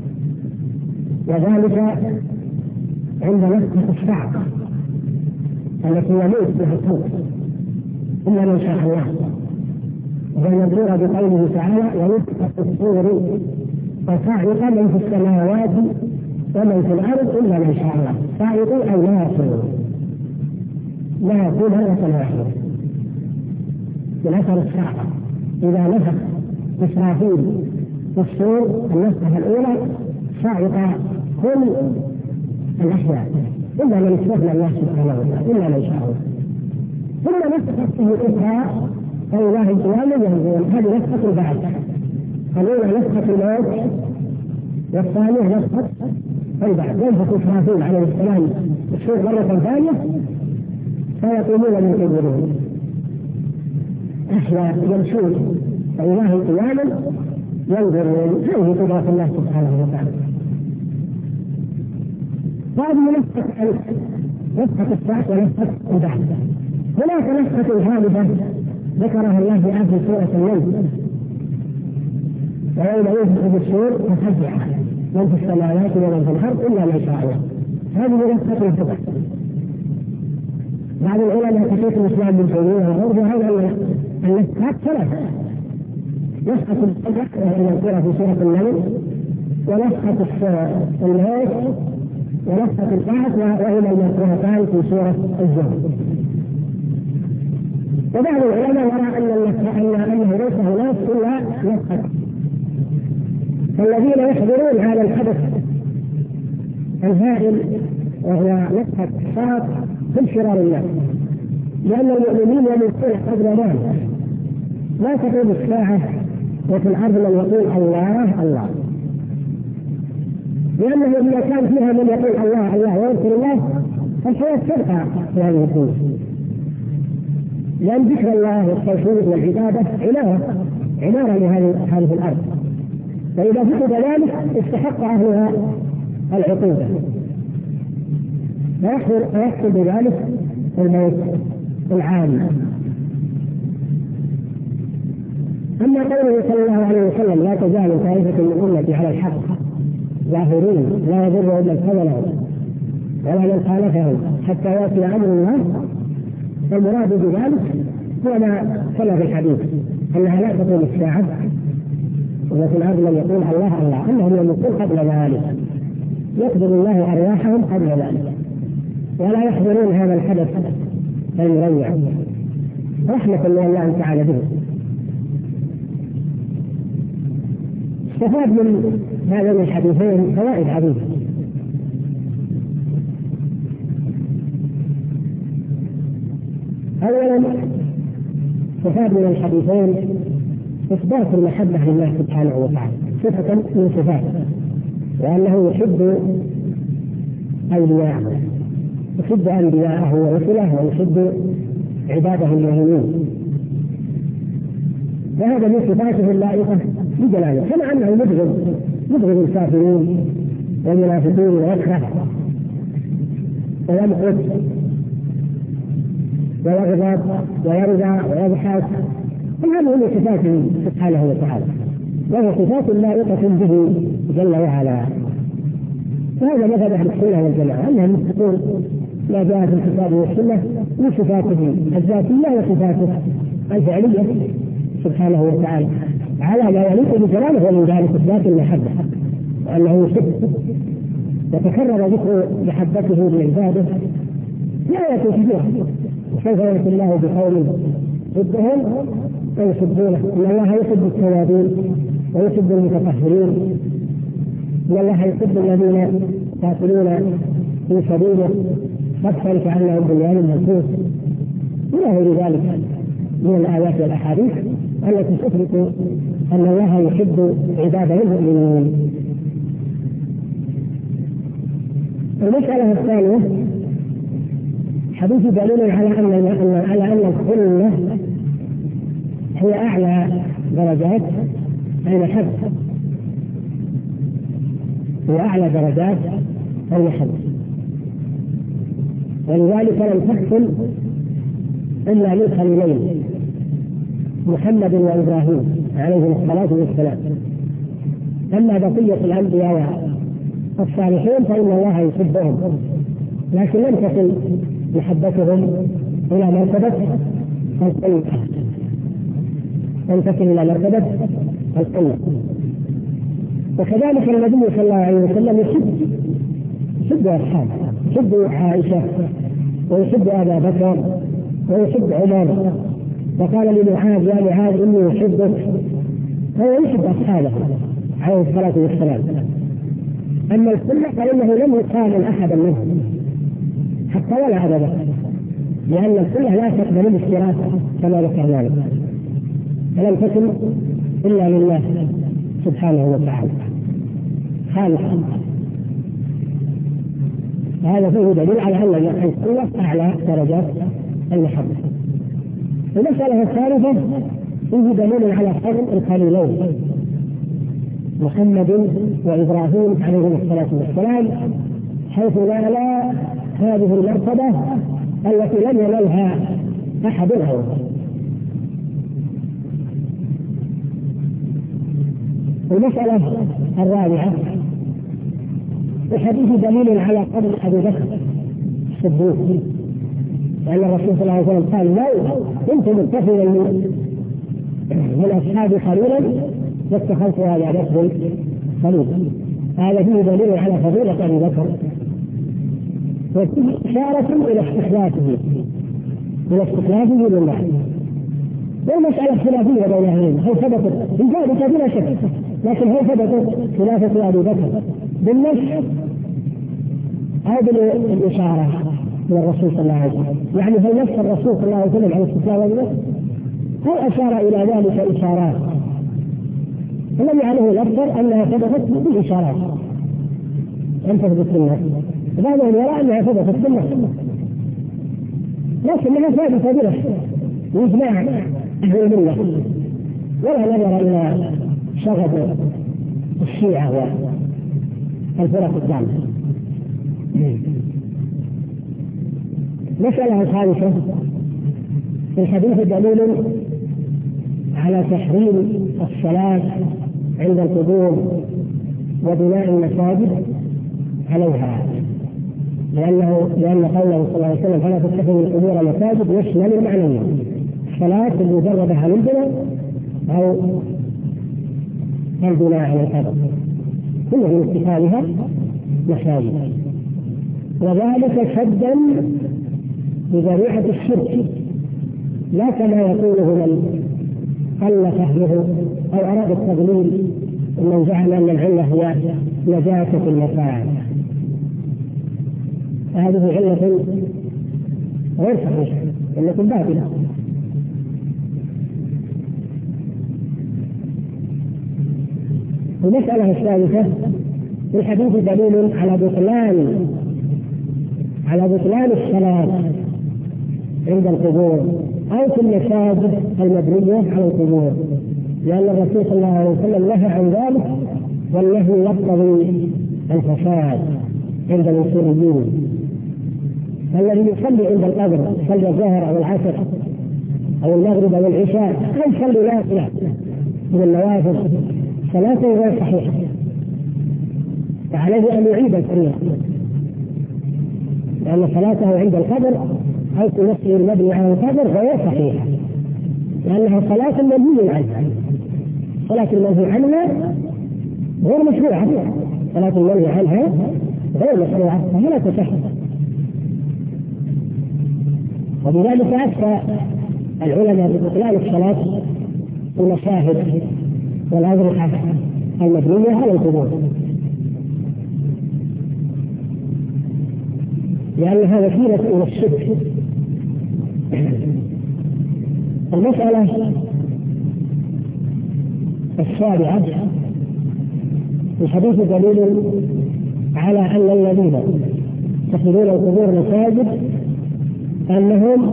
وذلك عند نفخة الصعقة التي يموت بها الصوت إلا من شاء الله، ومدرورة بقوله تعالى: ونفخ في الصور فصعق من في السماوات ومن في الأرض إلا من شاء الله. صعق أو لا يصير، لا يكون هذا واحدة من أثر الصعقة إذا نفخ إسرافيل في الصور النفخة الأولى صعق كل الأحياء إلا من استثنى الله سبحانه وتعالى إلا من شاء الله. ثم نفخت فيه أخرى فإله القيامة ينزل. هذه نفخة البعث. الأولى نفخة الموت والثانية نفخة البعث. ينفخ إسرافيل عليه السلام الصور مرة ثانية فيقومون من قبورهم أحياء يمشون فإله القيامة ينظرون. هذه قدرة الله سبحانه وتعالى. هذه نفخة نفخة الساعة ونفخة البعث. هناك نفخة ثالثة ذكرها الله في آخر سورة النمل ويوم ينفخ بالصور ففزع من في السماوات ومن في الأرض إلا من شاء الله. هذه نفخة الفزع. بعض العلماء كشيخ الإسلام بن تيمية وغيره هذا النفخات ثلاثة: نفخة الفزع وهي المذكورة في سورة النمل، ونفخة الموت، ونفخة البعث وهما المذكورتان في سورة الزمر. وبعض العلماء يرى أن أنه ليس هناك إلا نفخة. فالذين يحضرون هذا الحدث الهائل وهو نفخة الصاعق هم شرار الناس، لأن المؤمنين يموتون قبل ذلك. لا تقوم الساعة وفي الأرض من يقول الله الله، لأنه إذا كان فيها من يقول الله الله ويذكر الله فالحياة تبقى في هذه الدنيا، لأن ذكر الله والتوحيد والعبادة عمارة عمارة لهذه الأرض. فإذا فقد ذلك استحق أهلها العقوبة فيحصل بذلك الموت العام. أما قوله صلى الله عليه وسلم لا تزال طائفة من أمتي على الحق ظاهرين لا يضر إلا الخذلان ولا من خالفهم حتى يأتي أمر الله، فالمراد بذلك هو ما كما في الحديث أنها لا تقوم الساعة وفي الأرض من يقول الله الله، أنهم يموتون قبل ذلك، يقبل الله أرواحهم قبل ذلك ولا يحضرون هذا الحدث المريع رحمة من الله تعالى به. استفاد من هذين الحديثين فوائد عديدة. أولا استفاد من الحديثين إثبات المحبة لله سبحانه وتعالى صفة من صفاته، وأنه يحب أولياءه يحب أنبياءه ورسله ويحب عباده المؤمنين، وهذا من صفاته اللائقة بجلاله، كما أنه يبغض يبغض الكافرين والمنافقين ويكره ويمقت ويغضب ويرضى ويضحك، هذه من صفاته سبحانه وتعالى، وهي صفات لائقة به جل وعلا. وهذا مذهب أهل السنة والجماعة أنهم يتقون ما جاء في الكتاب والسنة من صفاته الذاتية وصفاته الفعلية سبحانه وتعالى على ما يليق بجلاله، ومن ذلك إثبات المحبة وأنه يحب، يتكرر ذكر محبته لعباده لآيات كثيرة. كيف يأتي الله بقوم ضدهم ويحبونه؟ إن الله يحب التوابين ويحب المتطهرين، إن الله يحب الذين يقاتلون في سبيله صفا كأنهم بنيان مرصوص، إلى غير ذلك من الآيات والأحاديث التي تثبت أن الله يحب عباده المؤمنين. المسألة الثانية حديث دليل على أن على أن السنة هي أعلى درجات المحبة، هي أعلى درجات المحبة، ولذلك لم تحصل إلا من خليلين محمد وإبراهيم عليهم الصلاة والسلام. أما بقية الأنبياء الصالحين فإن الله يحبهم، لكن لم تصل محبتهم إلى مرتبة القلة، لم تصل إلى مرتبة القلة. وكذلك النبي صلى الله عليه وسلم يحب يحب أصحابه، يحب عائشة ويحب أبا بكر ويحب عمر، وقال لمعاذ يا معاذ إني أحبك هو يحب أصحابه عليه الصلاة والسلام. أما السنة فإنه لم يقابل أحدا منهم حتى ولا أبا بكر، لأن السنة لا تقبل الاشتراك كما ذكرنا لك، فلم تكن إلا لله سبحانه وتعالى خالصا. هذا فيه دليل على أن السنة أعلى درجات المحبة. المسألة الثالثة فيه دليل على فضل الخليلين محمد وإبراهيم عليهم الصلاة والسلام، حيث نالا هذه المرتبة التي لم ينلها أحد غيره. المسألة الرابعة الحديث دليل على فضل أبي بكر الصديق، لأن الرسول صلى الله عليه وسلم قال لو كنت متخذا من أصحابي خليلا لاتخذت هذا بكر خليلا. هذا فيه دليل على فضيلة أبي بكر، وفيه إشارة إلى استخلافه إلى استخلافه لله. والمسألة خلافية بين أهلين، هل ثبتت بذلك بلا شك، لكن هل ثبتت خلافة أبي بكر بالنص أو بالإشارة من الرسول صلى الله عليه وسلم؟ يعني هل نص الرسول صلى الله عليه وسلم على استخلاف أبي بكر أو أشار إلى ذلك إشارات؟ الذي عليه الأكثر أنها ثبتت بالإشارات أن تثبت بالنص، بعضهم يرى أنها ثبتت بالنص، لكنها ثابتة بنص وإجماع أهل الملة، ولا نظر إلى شغب الشيعة والفرق الضالة. مسألة الخامسة في الحديث دليل على تحريم الصلاة عند القبور وبناء المساجد عليها، لأنه لأن قوله صلى الله عليه وسلم فلا تتخذوا القبور مساجد يشمل المعنوية، الصلاة المجردة عن البناء أو البناء على القبر كل من اتخاذها مساجد، وذلك سدا بذريعة الشرك، لا كما يقوله من قل فهمه أو أراد التضليل من جعل أن العلة هي نجاسة المكان. هذه علة غير صحيحة، علة باطلة. المسألة الثالثة في الحديث دليل على بطلان على بطلان الصلاة عند القبور أو في المساجد المبنية على القبور، لأن الرسول صلى الله عليه وسلم نهى عن ذلك، والنهي يقتضي الفساد عند الأصوليين. الذي يصلي عند القبر صلى الظهر أو العصر أو المغرب أو العشاء أو يصلي نافلة من النوافل صلاته غير صحيحة، فعليه أن يعيد الصلاة، لأن صلاته عند القبر أو في نفسه المبني على القبر غير صحيحة، لأنها صلاة منهي عنها. صلاة المنهي عنها غير مشروعة، صلاة المنهي عنها غير مشروعة فلا تصح. وبذلك أفتى العلماء ببطلان الصلاة في المشاهد والأضرحة المبنية على القبور، لأن هذا وسيلة إلى الشرك. المسألة السابعة في الحديث دليل على أن الذين يتخذون القبور مساجد أنهم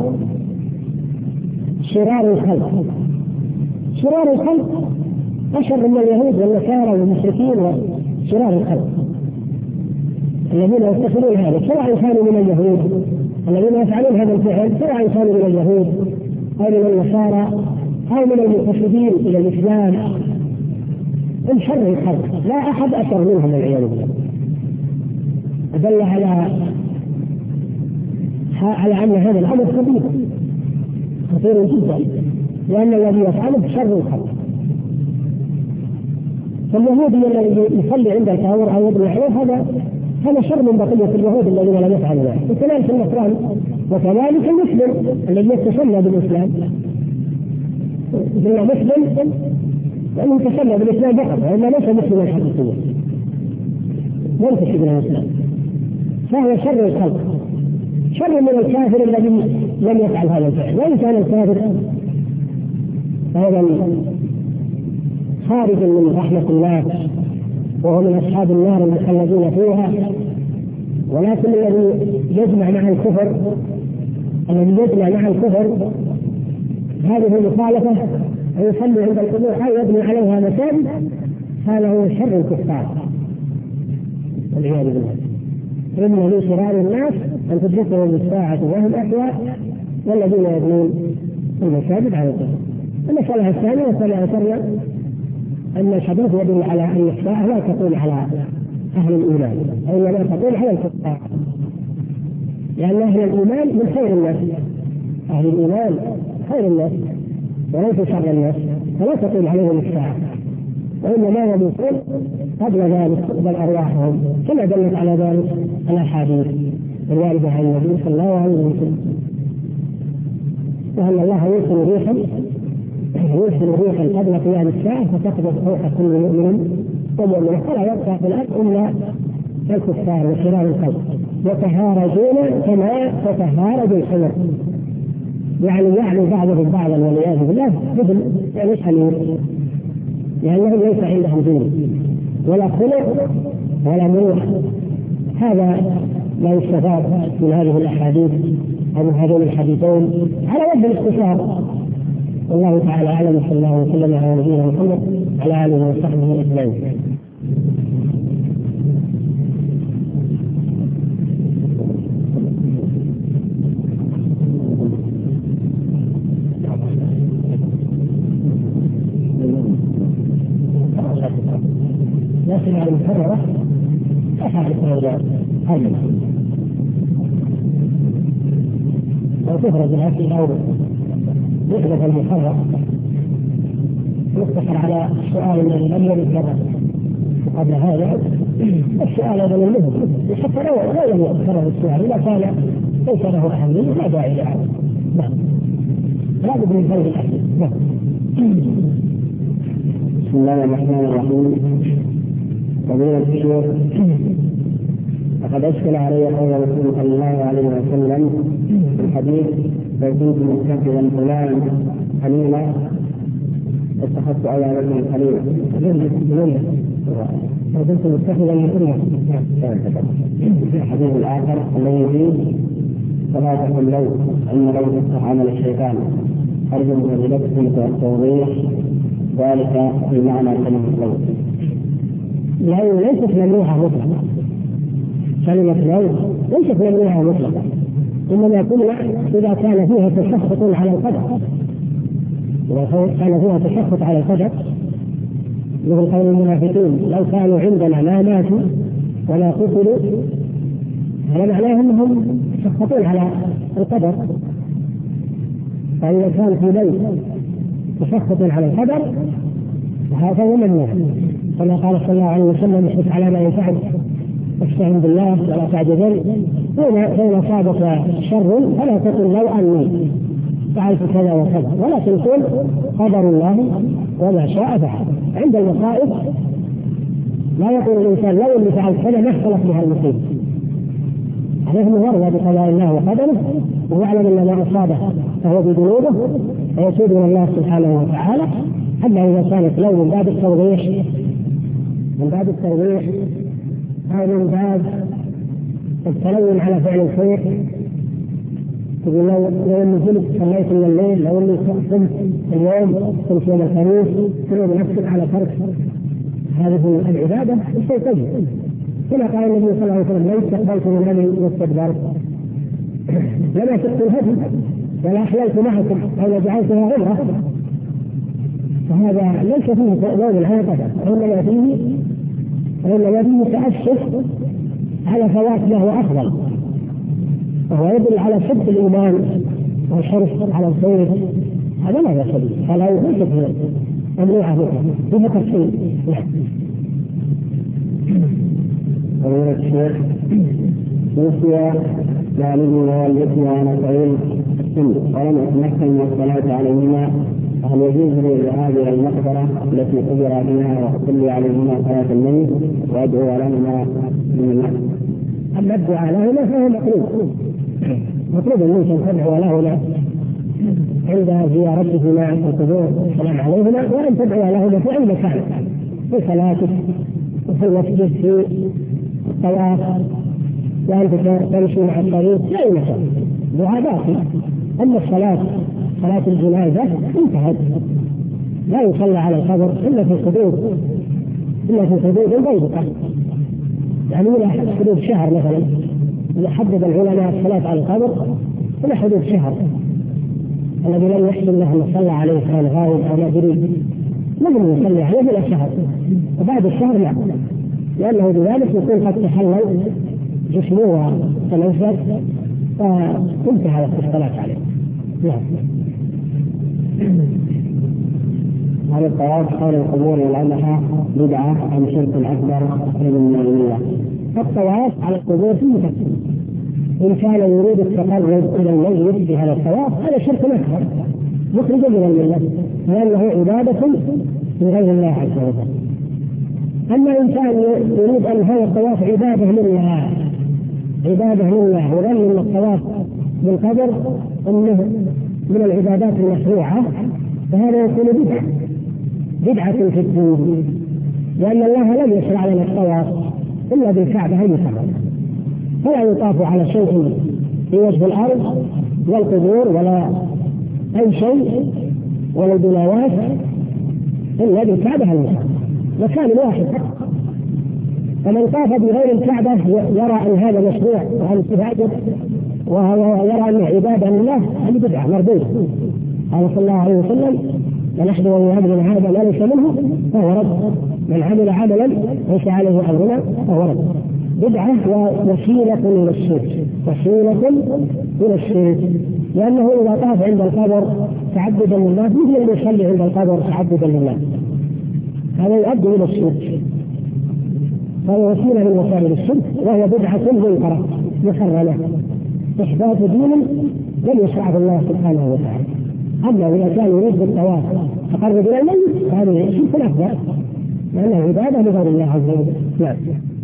شرار الخلق، شرار الخلق أشر من اليهود والنصارى والمشركين وشرار الخلق الذين يتخذون هذا، سواء كانوا من اليهود الذين يفعلون هذا الفعل، سواء كانوا من اليهود أو من النصارى أو من المنتسبين إلى الإسلام، من شر الخلق لا أحد أشر منهم والعياذ بالله. دل على على أن هذا الأمر خطير خطير جدا، لأن الذي يفعله شر الخلق. فاليهودي الذي يصلي عند القبر أو يبني عليه هذا هذا شر من بقية اليهود الذين لم يفعلوا ذلك، وكذلك النصراني، وكذلك المسلم الذي يتسمى بالإسلام. إن مسلم لأنه تسمى بالإسلام فقط وإلا ليس مسلما حقيقيا ينتسب إلى الإسلام، فهو شر الخلق، شر من الكافر الذي لم يفعل هذا الفعل. وإن كان الكافر أيضا خارج من رحمة الله وهو من أصحاب النار المخلدين فيها، ولكن الذي يجمع مع الكفر الذي يجمع مع الكفر هذه المخالفة ويصلي عند القبور أو يبني عليها مساجد، هذا هو شر الكفار والعياذ بالله. إن من شرار الناس أن تدركهم الساعة وهم أحياء والذين يبنون المساجد على القبور. المسألة الثانية والسابعة عشر أن الحديث يدل على أن الساعة لا تقول على أهل الإيمان، وإنما تقول على الكفار، لأن أهل الإيمان من خير الناس، أهل الإيمان خير الناس وليس شر الناس، فلا تقول عليهم الساعة، وإنما يموتون قبل ذلك تقبل أرواحهم، كما دلت على ذلك الأحاديث الواردة عن النبي صلى الله عليه وسلم، وأن الله يرسل ريحا يرسل ريحا قبل قيام الساعة فتقبض روح كل مؤمن ومؤمن، فلا يبقى في الأرض إلا الكفار وشرار الخلق يتهارجون كما تتهارج الحمر، يعني يعني بعضهم بعضا والعياذ بالله مثل يعني الحمير، لأنهم ليس عندهم دين ولا خلق ولا مروءة. هذا لا يستفاد من هذه الأحاديث أو من هذين الحديثين على وجه الاختصار. والله تعالى أعلم، صلى الله وسلم على نبينا محمد على آله وصحبه أجمعين. لكن على المحررة أحد الأولاد هذا لو تفرض الأكل أو يحدث المحرر يقتصر على السؤال الذي لم يذكر قبل هذا. السؤال هذا المهم حتى لو لم يذكره السؤال إذا كان ليس له أهمية لا داعي له. نعم لا بد من فرض الأكل. نعم. بسم الله الرحمن الرحيم. فضيلة الشيخ، لقد أشكل علي قول رسول صلى الله عليه وسلم في الحديث: لو كنت متخذا فلان خليلا اتخذت أيامكم خليلا. لو كنت متخذا من أمة. في الحديث الآخر الذي فيه: فلا تقل لو أن لو تفتح عمل الشيطان أرجو فضيلتكم التوضيح ذلك في معنى كلمة لو. لو ليست ممنوعة مطلقا، كلمة لو ليست ممنوعة مطلقا، إنما قلنا إذا كان فيها تشخص على القدر، إذا كان فيها تشخص على القدر مثل قول المنافقين: لو كانوا عندنا ما ماتوا ولا قتلوا، هذا معناه أنهم يتشخصون على القدر. فإذا كان في بيت تشخص على القدر فهذا هو ممنوع، كما قال صلى الله عليه وسلم: احرص على ما ينفعك واستعن بالله ولا تعجزن، فإن أصابك شر فلا تقل لو أني فعلت كذا وكذا، ولكن قل قدر الله وما شاء فعل. عند المصائب لا يقول الإنسان لو أني فعلت كذا ما اختلف بها المصيبة، عليه أنه يرضى بقضاء الله وقدره ويعلم أن ما أصابه فهو بذنوبه ويتوب إلى الله سبحانه وتعالى. أما إذا كانت لو من باب التوضيح من باب التوضيح أو من باب التلون على فعل الخير، تقول لو لو اني قلت صليت من الليل، لو اني قمت اليوم قمت يوم الخميس، تلوم نفسك على ترك هذه العبادة الشيء طيب. كما قال النبي صلى الله عليه وسلم: لو استقبلت من أبي واستدبرت لما شئت الهدي ولا أحللت معكم أو جعلتها عمرة. فهذا ليس فيه لون على قدر، وإنما فيه وإنما فيه تأسف على فوات ما هو أفضل، وهو يدل على شد الإيمان والحرص على الخير. هذا لا بأس به، فلا يوجد ممنوعة فيها تفصيل. فضيلة الشيخ، توفي والدي ووالدتي وأنا صغير السن ولم أتمكن من الصلاة عليهما هل يجوز لهذه المقبرة التي قبر بها وصلي عليهما صلاة الليل وأدعو لهما من الله؟ أما الدعاء لهما فهو مطلوب، مطلوب منكم تدعو لهما عند زيارتهما القبور والسلام عليهما، وأن تدعو لهما في أي مكان، في صلاتك وفي المسجد في الطواف وأنت تمشي مع الطريق في أي مكان، دعاء باقي. أما الصلاة صلاة الجنازة انتهت، لا يصلى على القبر إلا في حدود إلا في حدود ضيقة، يعني إلى حدود شهر مثلا، حدد العلماء الصلاة على القبر إلى حدود شهر، الذي لم يحصل له أن صلى عليه كان غائب أو لا يريد لازم يصلي عليه إلى شهر، وبعد الشهر لا، لأنه بذلك يكون قد تحلل جسمه وتنفس فانتهى وقت الصلاة عليه. نعم. هل الطواف حول القبور والأضحى بدعة أم شرك أكبر من الملة؟ الطواف على القبور في مكة إن كان يريد التقرب إلى المسجد بهذا الطواف هذا شرك أكبر مخرج من الملة، لأنه عبادة لغير الله عز وجل. أما إن كان يريد أن هذا الطواف عبادة لله عبادة لله وظن أن الطواف بالقبر أنه من العبادات المشروعة فهذا يكون بدعة بدعة في الدين، لأن الله لم يشرع لنا الطواف إلا بالكعبة المكرمة، فلا يطاف على شيء في وجه الأرض والقبور ولا أي شيء ولا البناوات إلا بالكعبة المكرمة، مكان واحد. فمن طاف بغير الكعبة يرى أن هذا مشروع وأن استهاجر ويرى أنه عبادة لله، هذه بدعة مردودة. قال صلى الله عليه وسلم: من أحد ويهب هذا ما ليس منه فهو رد، من عمل عملا ليس عليه أمرنا فهو رد. بدعة ووسيلة إلى الشرك، وسيلة إلى الشرك، لأنه إذا طاف عند القبر تعبدا لله مثل أن يصلي عند القبر تعبدا لله، هذا يؤدي إلى الشرك، فهو وسيلة من وسائل الشرك، وهي بدعة منكرة محرمة إحداث دين لم يشرعه الله سبحانه وتعالى. أما إذا كان يريد بالطواف تقرب إلى الميت فهذا شرك أكبر لأنه عبادة لغير الله عز وجل. نعم.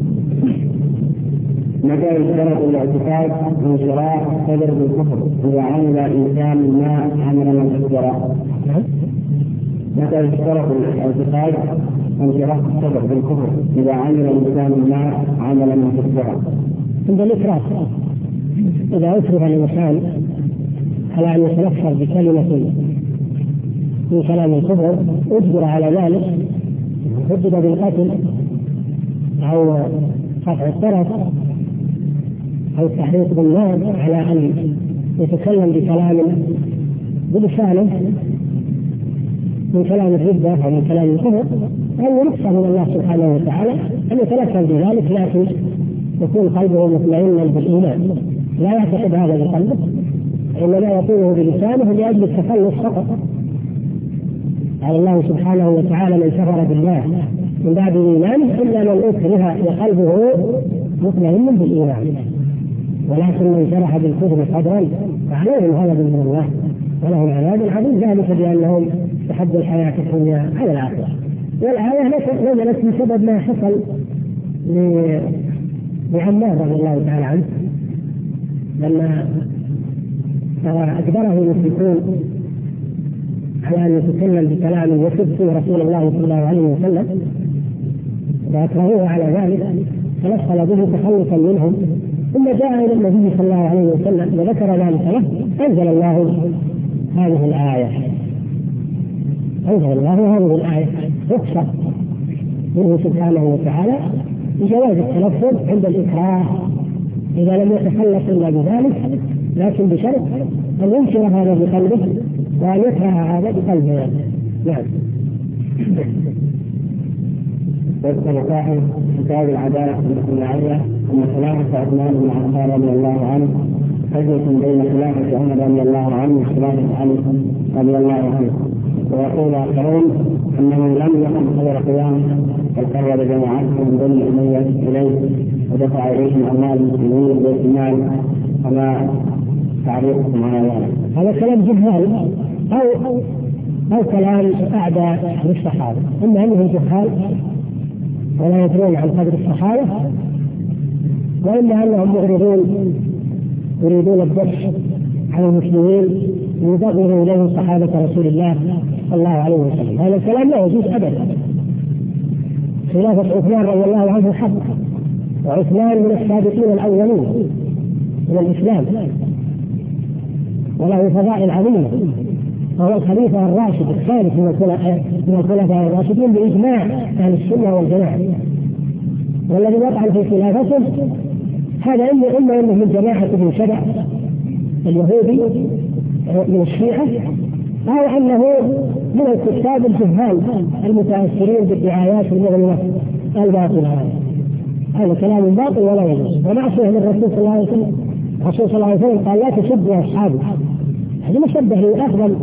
متى يشترط الاعتقاد من شراء صدر بالكفر إذا عمل إنسان ما عمل من الشراء؟ متى يشترط الاعتقاد من شراء صدر بالكفر إذا عمل إنسان ما عمل من الشراء؟ عند الإكراه، إذا أكره الإنسان على أن يتنفر بكلمة من كلام الكفر أجبر على ذلك، هدد بالقتل أو قطع الطرف أو التحريق بالنار على أن يتكلم بكلام بلسانه من كلام الردة أو من كلام الكفر، أو رخصة من الله سبحانه وتعالى أن يتلفظ بذلك، لكن يكون قلبه مطمئنا بالإيمان، لا يعتقد هذا بقلبه، إنما يقوله بلسانه لأجل التخلص فقط. قال الله سبحانه وتعالى: من كفر بالله من بعد إيمانه إلا من أكره وقلبه مطمئن بالإيمان، ولكن من شرح بالكفر صدرا فعليهم غضب من الله ولهم عذاب عظيم، ذلك بأنهم استحبوا الحياة الدنيا على الآخرة. والآية نزلت بسبب ما حصل لعمار رضي الله تعالى عنه لما أجبره المشركون على أن يتكلم بكلام يسب فيه رسول الله صلى الله عليه وسلم، فأكرهوه على ذلك فنصل به تخلصا منهم، ثم جاء إلى النبي صلى الله عليه وسلم وذكر ذلك له، أنزل الله هذه الآية أنزل الله هذه الآية رخصة منه سبحانه وتعالى بجواز التلفظ عند الإكراه إذا لم يتخلص إلا بذلك، لكن بشرط أن ينشر هذا بقلبه وأن يكره هذا بقلبه. نعم. يذكر صاحب كتاب العدالة الاجتماعية أن خلافة عثمان بن عفان رضي الله عنه حجة بين خلافة عمر رضي الله عنه وخلافة علي رضي الله عنه، ويقول آخرون أنه لم يكن خير قيام فقرر جماعته من بني أمية إليه ودفع إليهم أموال المسلمين بالاجتماع، فما تعليقكم على ذلك؟ هذا كلام جهال، أو أو كلام أعداء للصحابة، إما أنهم جهال ولا يدرون عن قدر الصحابة، وإما أنهم معرضون يريدون الدفع عن المسلمين يبغضوا إليهم صحابة رسول الله صلى الله عليه وسلم. هذا الكلام لا يجوز أبدا. خلافة عثمان رضي الله عنه حق، وعثمان من السابقين الأولين من الإسلام وله فضائل عظيمة، وهو الخليفة الراشد الثالث من الخلفاء الراشدين بإجماع أهل السنة والجماعة، والذي وقع في خلافته هذا إما إما إنه من جماعة ابن سبع اليهودي من الشيعة، أو أنه من الكتاب الجهال المتأثرين بالدعايات المغرية الباطلة. هذا كلام باطل ولا يجوز، ومعصية للرسول صلى الله عليه وسلم. الرسول صلى الله عليه وسلم قال لا تسبوا أصحابي، هذا مشبه لأفضل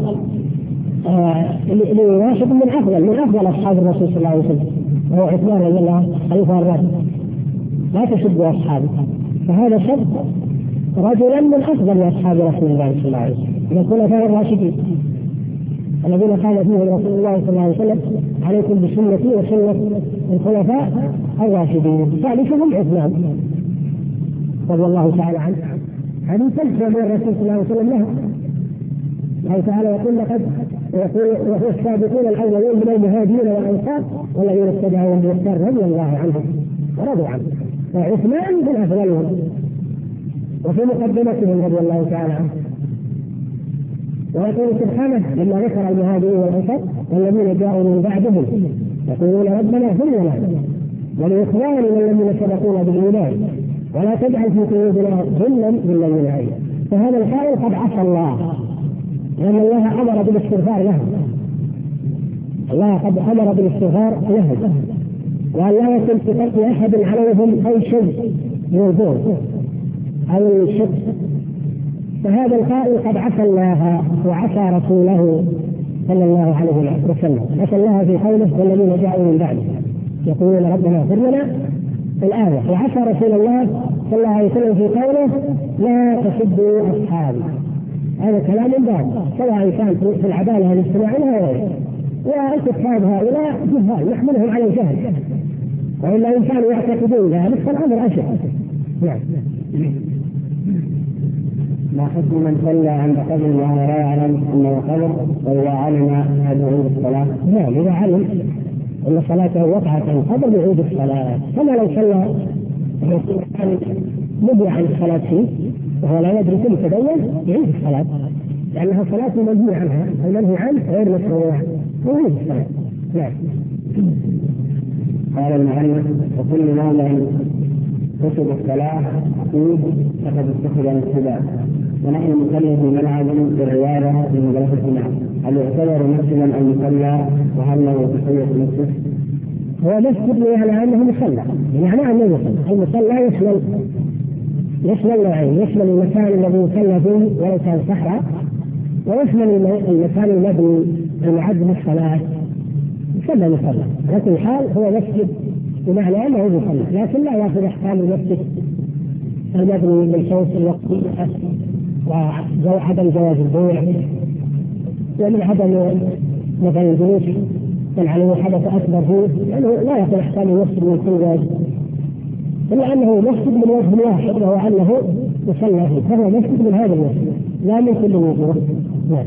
لواحد من أفضل من أفضل أصحاب الرسول صلى الله عليه وسلم وهو عثمان رضي الله عنه خليفة الراشد. لا تسبوا أصحابي، فهذا سب رجلا من أفضل أصحاب رسول الله صلى الله عليه وسلم من الخلفاء الراشدين الذين قال فيهم رسول الله صلى الله عليه وسلم عليكم بسنتي وسنة الخلفاء الراشدين، ثالثهم عثمان رضي الله تعالى عنه. هذه تلزم من الرسول صلى الله عليه وسلم له. الله تعالى يقول لقد يقول وهو السابقون الأولون من المهاجرين والأنصار والذين اتبعوهم بإحسان رضي الله عنهم ورضوا عنه، وعثمان من أفضلهم وفي مقدمتهم رضي الله تعالى عنه. ويقول سبحانه لما ذكر المهاجرين والأنصار والذين جاءوا من بعدهم يقولون ربنا اغفر لنا ولإخواننا الذين سبقونا بالإيمان ولا تجعل في قلوبنا غلا للذين آمنوا. فهذا القائل قد عصى الله، لأن الله أمر بالاستغفار لهم. الله قد أمر بالاستغفار لهم، وأن لا يكن في قلب أحد عليهم أي شيء يرضون أو الشك. فهذا القائل قد عصى الله وعصى رسوله صلى الله عليه وسلم. عصى الله في قوله والذين جاءوا من بعده يقولون ربنا اغفر لنا في الآية، وعصى رسول الله صلى الله عليه وسلم في قوله لا تسبوا أصحابي. هذا كلام باب، سواء كان في العدالة الاجتماعية أو غيره. وانتخاب هؤلاء جهال نحملهم على الجهل، وإلا إن كانوا يعتقدون ذلك فالأمر أشد. نعم. ما حكم من صلى عند قبر وهو لا يعلم أنه قبر وإذا علم هذا يعيد الصلاة؟ نعم، إذا علم أن صلاته وقعت عن قبر يعيد الصلاة، كما لو صلى مبني عن الصلاة فيه وهو لا يدري كم تبين يعيد الصلاة، لأنها صلاة منهي عنها، المنهي عنه غير مشروع يعيد الصلاة. نعم. قال المؤلف وكل موضع قصد الصلاة عقود فقد اتخذ الاتباع، ونحن نصلي في ملعب بالرياضة في مدرسة معه، هل يعتبر مسجدا المصلى وهل له تحية المسجد؟ هو مسجد يعني أنه مصلى، يعني أنه يصلى. المصلى يشمل يشمل نوعين، يشمل المكان الذي يصلى فيه ولو كان صحراء، ويشمل المكان المبني المعد للصلاة يسمى مصلى. على كل حال هو مسجد بمعنى أنه يصلى، لكن لا يأخذ أحكام المسجد المبني بالصوت الوقتي وعدم جواز البيع ومن عدم مثلا الجلوس من عليه حدث أكبر فيه، لأنه لا يأخذ أحكام المسجد من كل وجه، إلا أنه مسجد من وجه واحد وهو أنه يصلى فيه، فهو مسجد من هذا المسجد لا من كل وجه. نعم.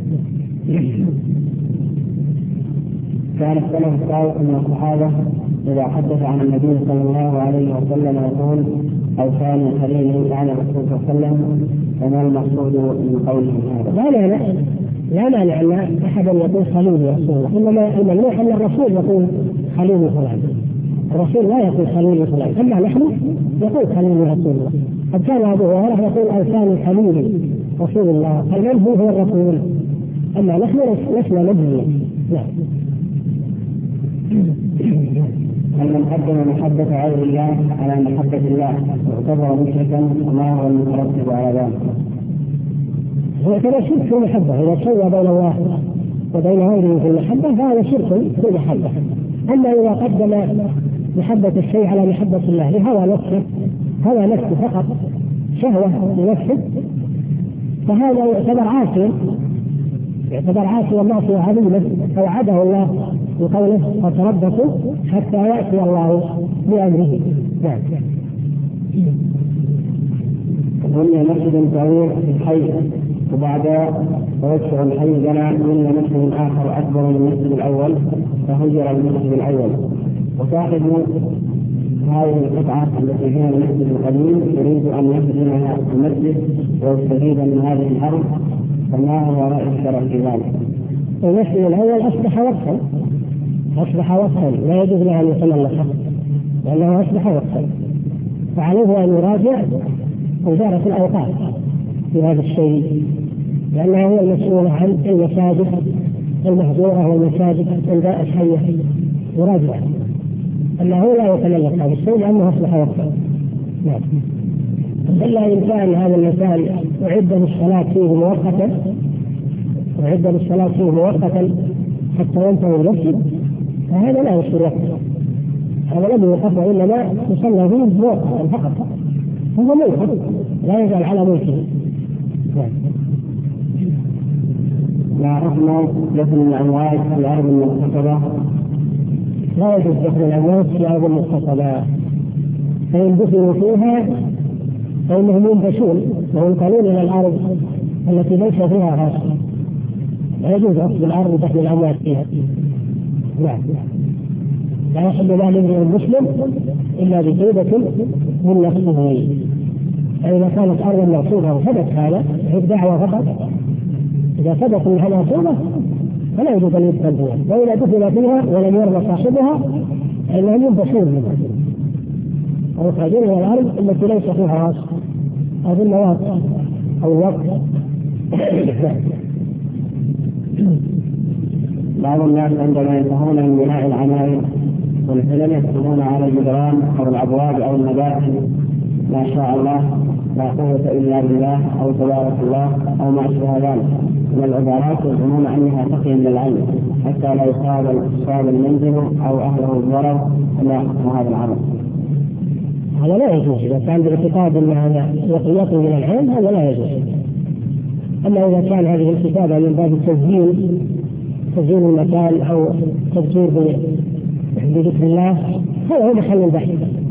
كان السلف قال أن الصحابة إذا حدث عن النبي صلى الله عليه وسلم يقول أو كان خليل على الرسول صلى الله عليه وسلم، وما المقصود من قوله هذا؟ لا لا لا لا مانع أن أحدا يقول خليل رسول الله، إنما الممنوع أن الرسول يقول خليل فلان. الرسول لا يقول خليل فلان، أما نحن يقول خليل رسول الله. قد كان أبو هريرة يقول أو كان خليل رسول الله، فالمنهي هو الرسول، أما نحن لسنا نبني. نعم. هل من قدم محبة غير الله على محبة الله يعتبر مشركا وما هو المترتب على ذلك؟ هو كما شرك في المحبة، إذا سوى بين الله وبين غيره في المحبة فهذا شرك في المحبة. أما إذا قدم محبة الشيء على محبة الله لهوى نفسه، هوى نفسه فقط، شهوة لنفسه، فهذا يعتبر عاصيا يعتبر عاصي ومعصية عظيمة، فوعده الله بقوله فتربصوا حتى يأتي الله بأمره. نعم. بني مسجد صغير في الحي وبعد توسع الحي بنى بني مسجد آخر أكبر من المسجد الأول فهجر المسجد الأول، وصاحب هذه القطعة التي فيها المسجد القديم يريد أن يهدمها المسجد ويستفيد من هذه الأرض، فما هو رأي الشرع في ذلك؟ المسجد الأول أصبح وقفا، أصبح وقفا لا يجوز له أن يتملكه لأنه أصبح وقفا، فعليه أن يراجع وزارة الأوقاف في هذا الشيء، لأنها هي المسؤولة عن المساجد المهجورة والمساجد الحية، يراجع أنه لا يتملك هذا الشيء لأنه أصبح وقفا. نعم. إلا إن كان هذا المكان أعد للصلاة فيه مؤقتا، أعد للصلاة فيه مؤقتا حتى ينتهي المسجد، فهذا لا يصير وقفا، هذا لم يوقف وإنما يصلى فيه مؤقتا فقط، هذا ملك لا يزال على ملكه. لا حكم دفن الأموات في أرض مغتصبة؟ لا يجوز دفن الأموات في أرض مغتصبة، فإن دفنوا فيها فإنهم ينبشون وينقلون إلى الأرض التي ليس فيها غاص، لا يجوز أخذ الأرض دفن الأموات فيها. لا لا يحل ذلك للمسلم إلا بتوبة من نفسه. فإذا كانت أرض مغصوبة وثبت هذا هي دعوة فقط، إذا ثبت أنها مغصوبة فلا يجوز أن يدفن فيها، وإذا دفن فيها ولم يرضى صاحبها فإنهم ينبشون منها ويخرجون إلى الأرض التي ليس فيها غاص أو في المواقع أو الوقت. بعض الناس عندما ينتهون من بناء العماير والحلم يكتبون على الجدران أو الأبواب أو المداخل ما شاء الله لا قوة إلا بالله أو تبارك الله أو ما أشبه ذلك من العبارات، يظنون أنها تقي للعين حتى لا يصاب صاب المنزل أو أهله الضرر ولا يحكم هذا العمل. هذا لا يجوز، إذا كان باعتقاد أن هذا يقي من العين هذا لا يجوز. أما إذا كان هذه الكتابة من باب التسجيل تسجيل المكان أو تسجيل بذكر الله هذا هو محل البحث،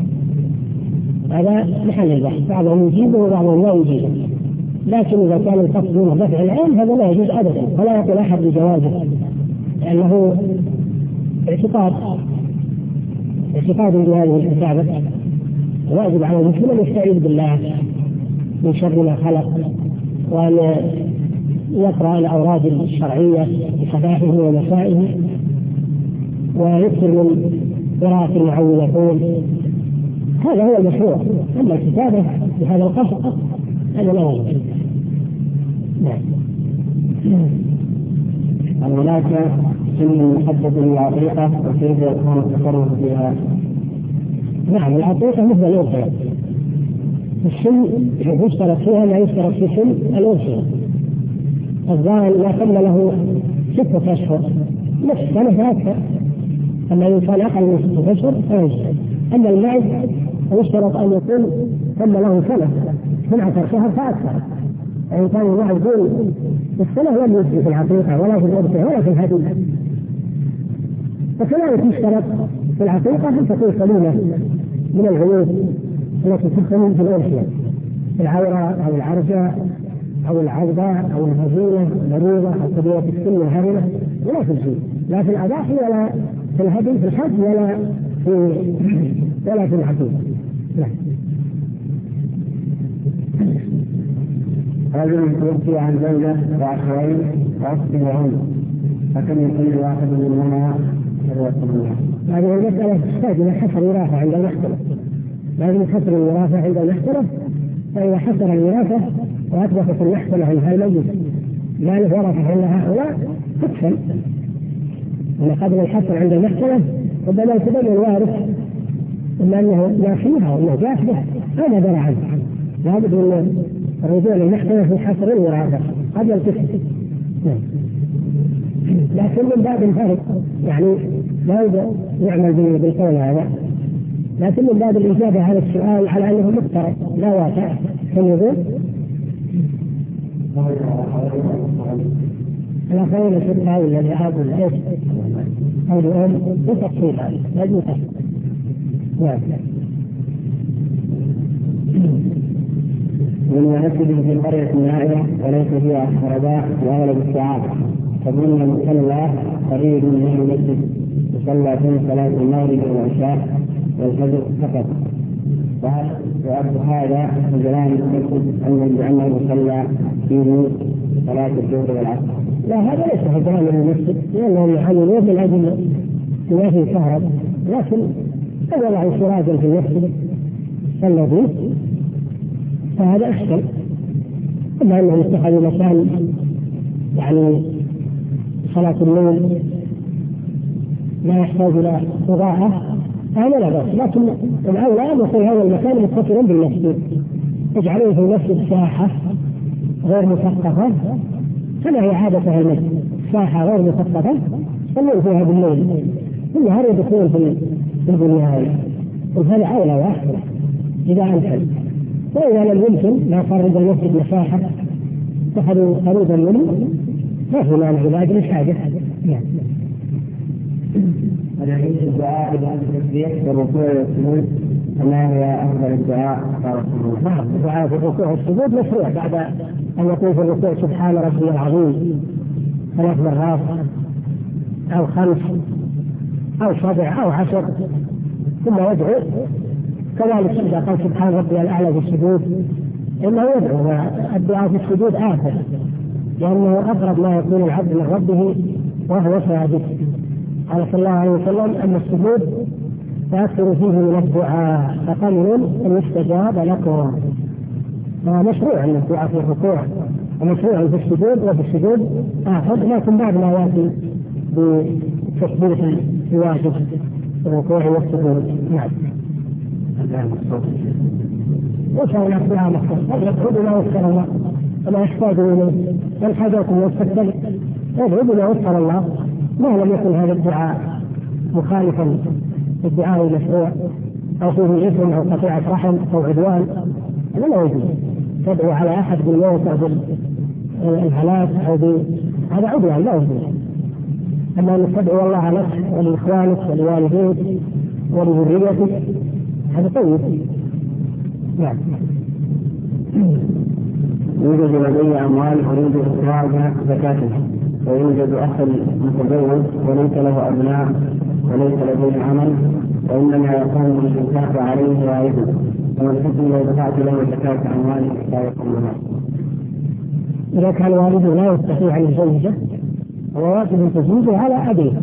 هذا محل البحث، بعضهم يجيبه وبعضهم لا يجيبه، لكن إذا كان القصد منه دفع العين هذا لا يجوز أبدا ولا يقول أحد بجوازه، لأنه اعتقاد اعتقاد بهذه الكتابة. واجب على المسلم أن يستعيذ بالله من شر ما خلق، وأن يقرأ الأوراد الشرعية بصباحه ومسائه، ويكثر من قراءة المعوذتين، هذا هو المشروع. أما الكتابة بهذا القصد هذا لا يجوز. نعم. هل هناك سن محدد للعقيقة وكيف يكون التصرف فيها؟ نعم، العقيقة مثل الأنثى، السن يشترط فيها ما يشترط في سن الأنثى. الظاهر ما قبل له ستة أشهر نصف سنة فأكثر، أما إن كان أقل من ستة أشهر فيجوز. أما المعز يشترط أن يكون ثم له سنة من عشر شهر فأكثر، يعني كان المعز دون السنة لم يجزي في العقيقة ولا في الأنثى ولا في الهدي. فكذلك يشترط في العقيقة أن تكون سليمة من العيوب التي تسمى في الأنثى، العورة أو العرجة أو العذبة أو الهزيلة المريضة أو كبيرة السن الهرمة، ولا في الشيء، لا في الأضاحي ولا في الهدي في الحج ولا في ولا في العقيقة. لا. رجل توفي عن زوجة وأخوين وأخت وعم، فكم يقيم واحد منهما الوصية؟ هذه المسألة تحتاج إلى حصر وراثة عند المحكمة، لازم حصر الوراثة عند المحكمة، فإذا حصر الوراثة وأثبتت المحكمة أن هذا الميت ما له ورثة إلا هؤلاء تكفل. أن قبل الحصر عند المحكمة ربما يتبين الوارث إما أنه يأخيها وأنه جاهده، هذا درى عنه، لابد من الرجوع للمحكمة في حصر الوراثة قبل الكفل. لكن من باب الفرق يعني لا يعمل بالقول هذا، لكن من باب الإجابة على السؤال على أنه مفترض لا واقع. كم يقول؟ الأخرين الستة والذي أبو الأب أو الأم بتفصيل هذا لازم تفصيل. نعم. من يمثل في قرية نائرة وليس فيها خرباء وأغلب الساعات فظن المصلى قريب من المسجد يصلى فيه صلاة المغرب والعشاء والفجر فقط. وأبو هذا الجلال المسجد أنه يصلى فيه صلاة الظهر والعصر. لا هذا ليس هجران من المسجد لأنهم يحللون من أجل ما فيه كهرب، لكن وضعوا سراجا في المسجد صلوا فيه فهذا أحسن. أما أنهم اتخذوا مكان يعني صلاة الليل لا يحتاج إلى إضاءة هذا لا بأس، لكن الأولى أن يكون هذا المكان متصلا بالمسجد، يجعلون في المسجد ساحة غير مثقفة كما هي عادة المسجد، ساحة غير مثقفة صلوا فيها بالليل، النهار يدخلون في البنيان، وهذا أولى وأحسن إذا أمكن. وإذا لم يمكن لا قرب المسجد مساحة اتخذوا قريبا منه ما في مانع لأجل الحاجة. نعم. هذا يجوز الدعاء إذا أنت تسبيح في الركوع والسجود أما هي أفضل الدعاء؟ نعم، الدعاء في الركوع والسجود مشروع بعد أن يكون في الركوع سبحان ربي العظيم ثلاث مرات أو خمس أو سبع أو عشر ثم يدعو. كذلك إذا قال سبحان ربي الأعلى في السجود إنه يدعو. الدعاء في السجود آخر لأنه أقرب ما يكون العبد من ربه وهو ساجد. قال صلى الله عليه وسلم أن السجود فأكثر فيه من الدعاء فقليل أن يستجاب لكم. مشروع أن الدعاء في الركوع ومشروع في السجود، وفي السجود آخر لكن بعد ما يأتي بتسبيح الواجب الركوع والسجود. نعم. وشاء الدعاء مختصر يدعو بما يسر الله وما يحتاج إليه والحاجات المستقبل يدعو بما يسر الله ما لم يكن هذا الدعاء مخالفا للدعاء المشروع أو فيه إثم أو قطيعة رحم أو عدوان. هذا لا يجوز تدعو على أحد بالموت أو بالهلاك أو هذا عدوان لا يجوز. أما أن تدعو الله لك ولإخوانك ولوالديك ولذريتك هذا طيب. نعم. يوجد لدي أموال أريد إخراج زكاتها ويوجد أخ متزوج وليس له أبناء وليس لديه عمل وإنما يقوم بالإنفاق عليه والده، ومن حكم لو دفعت له زكاة أمواله لا يقوم بها؟ إذا كان والده لا يستطيع أن يزوجه هو واجب تزويجه على أبيه.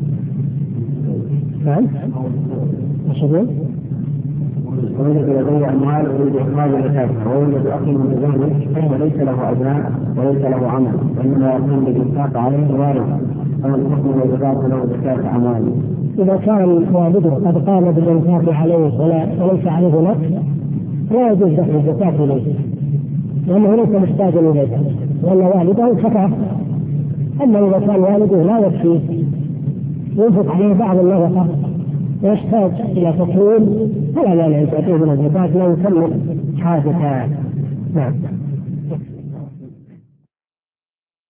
نعم. مشهور. ويوجد لدي أموال أريد إخراج زكاتها ويوجد أخ متزوج وليس له أبناء وليس له عمل وإنما يقوم بالإنفاق عليه والده، ومن حكم لو دفعت له زكاة أمواله؟ إذا كان والده قد قام بالإنفاق عليه وليس عليه نقص لا يجوز دفع الزكاة إليه لأنه ليس محتاجا إليه لأن والده كفاه. أما إذا كان والده لا يكفيه ينفق عليه بعض النفقة ويحتاج إلى تطويل فلا مانع أن تعطيه من الزكاة لا يكمل حاجته. نعم.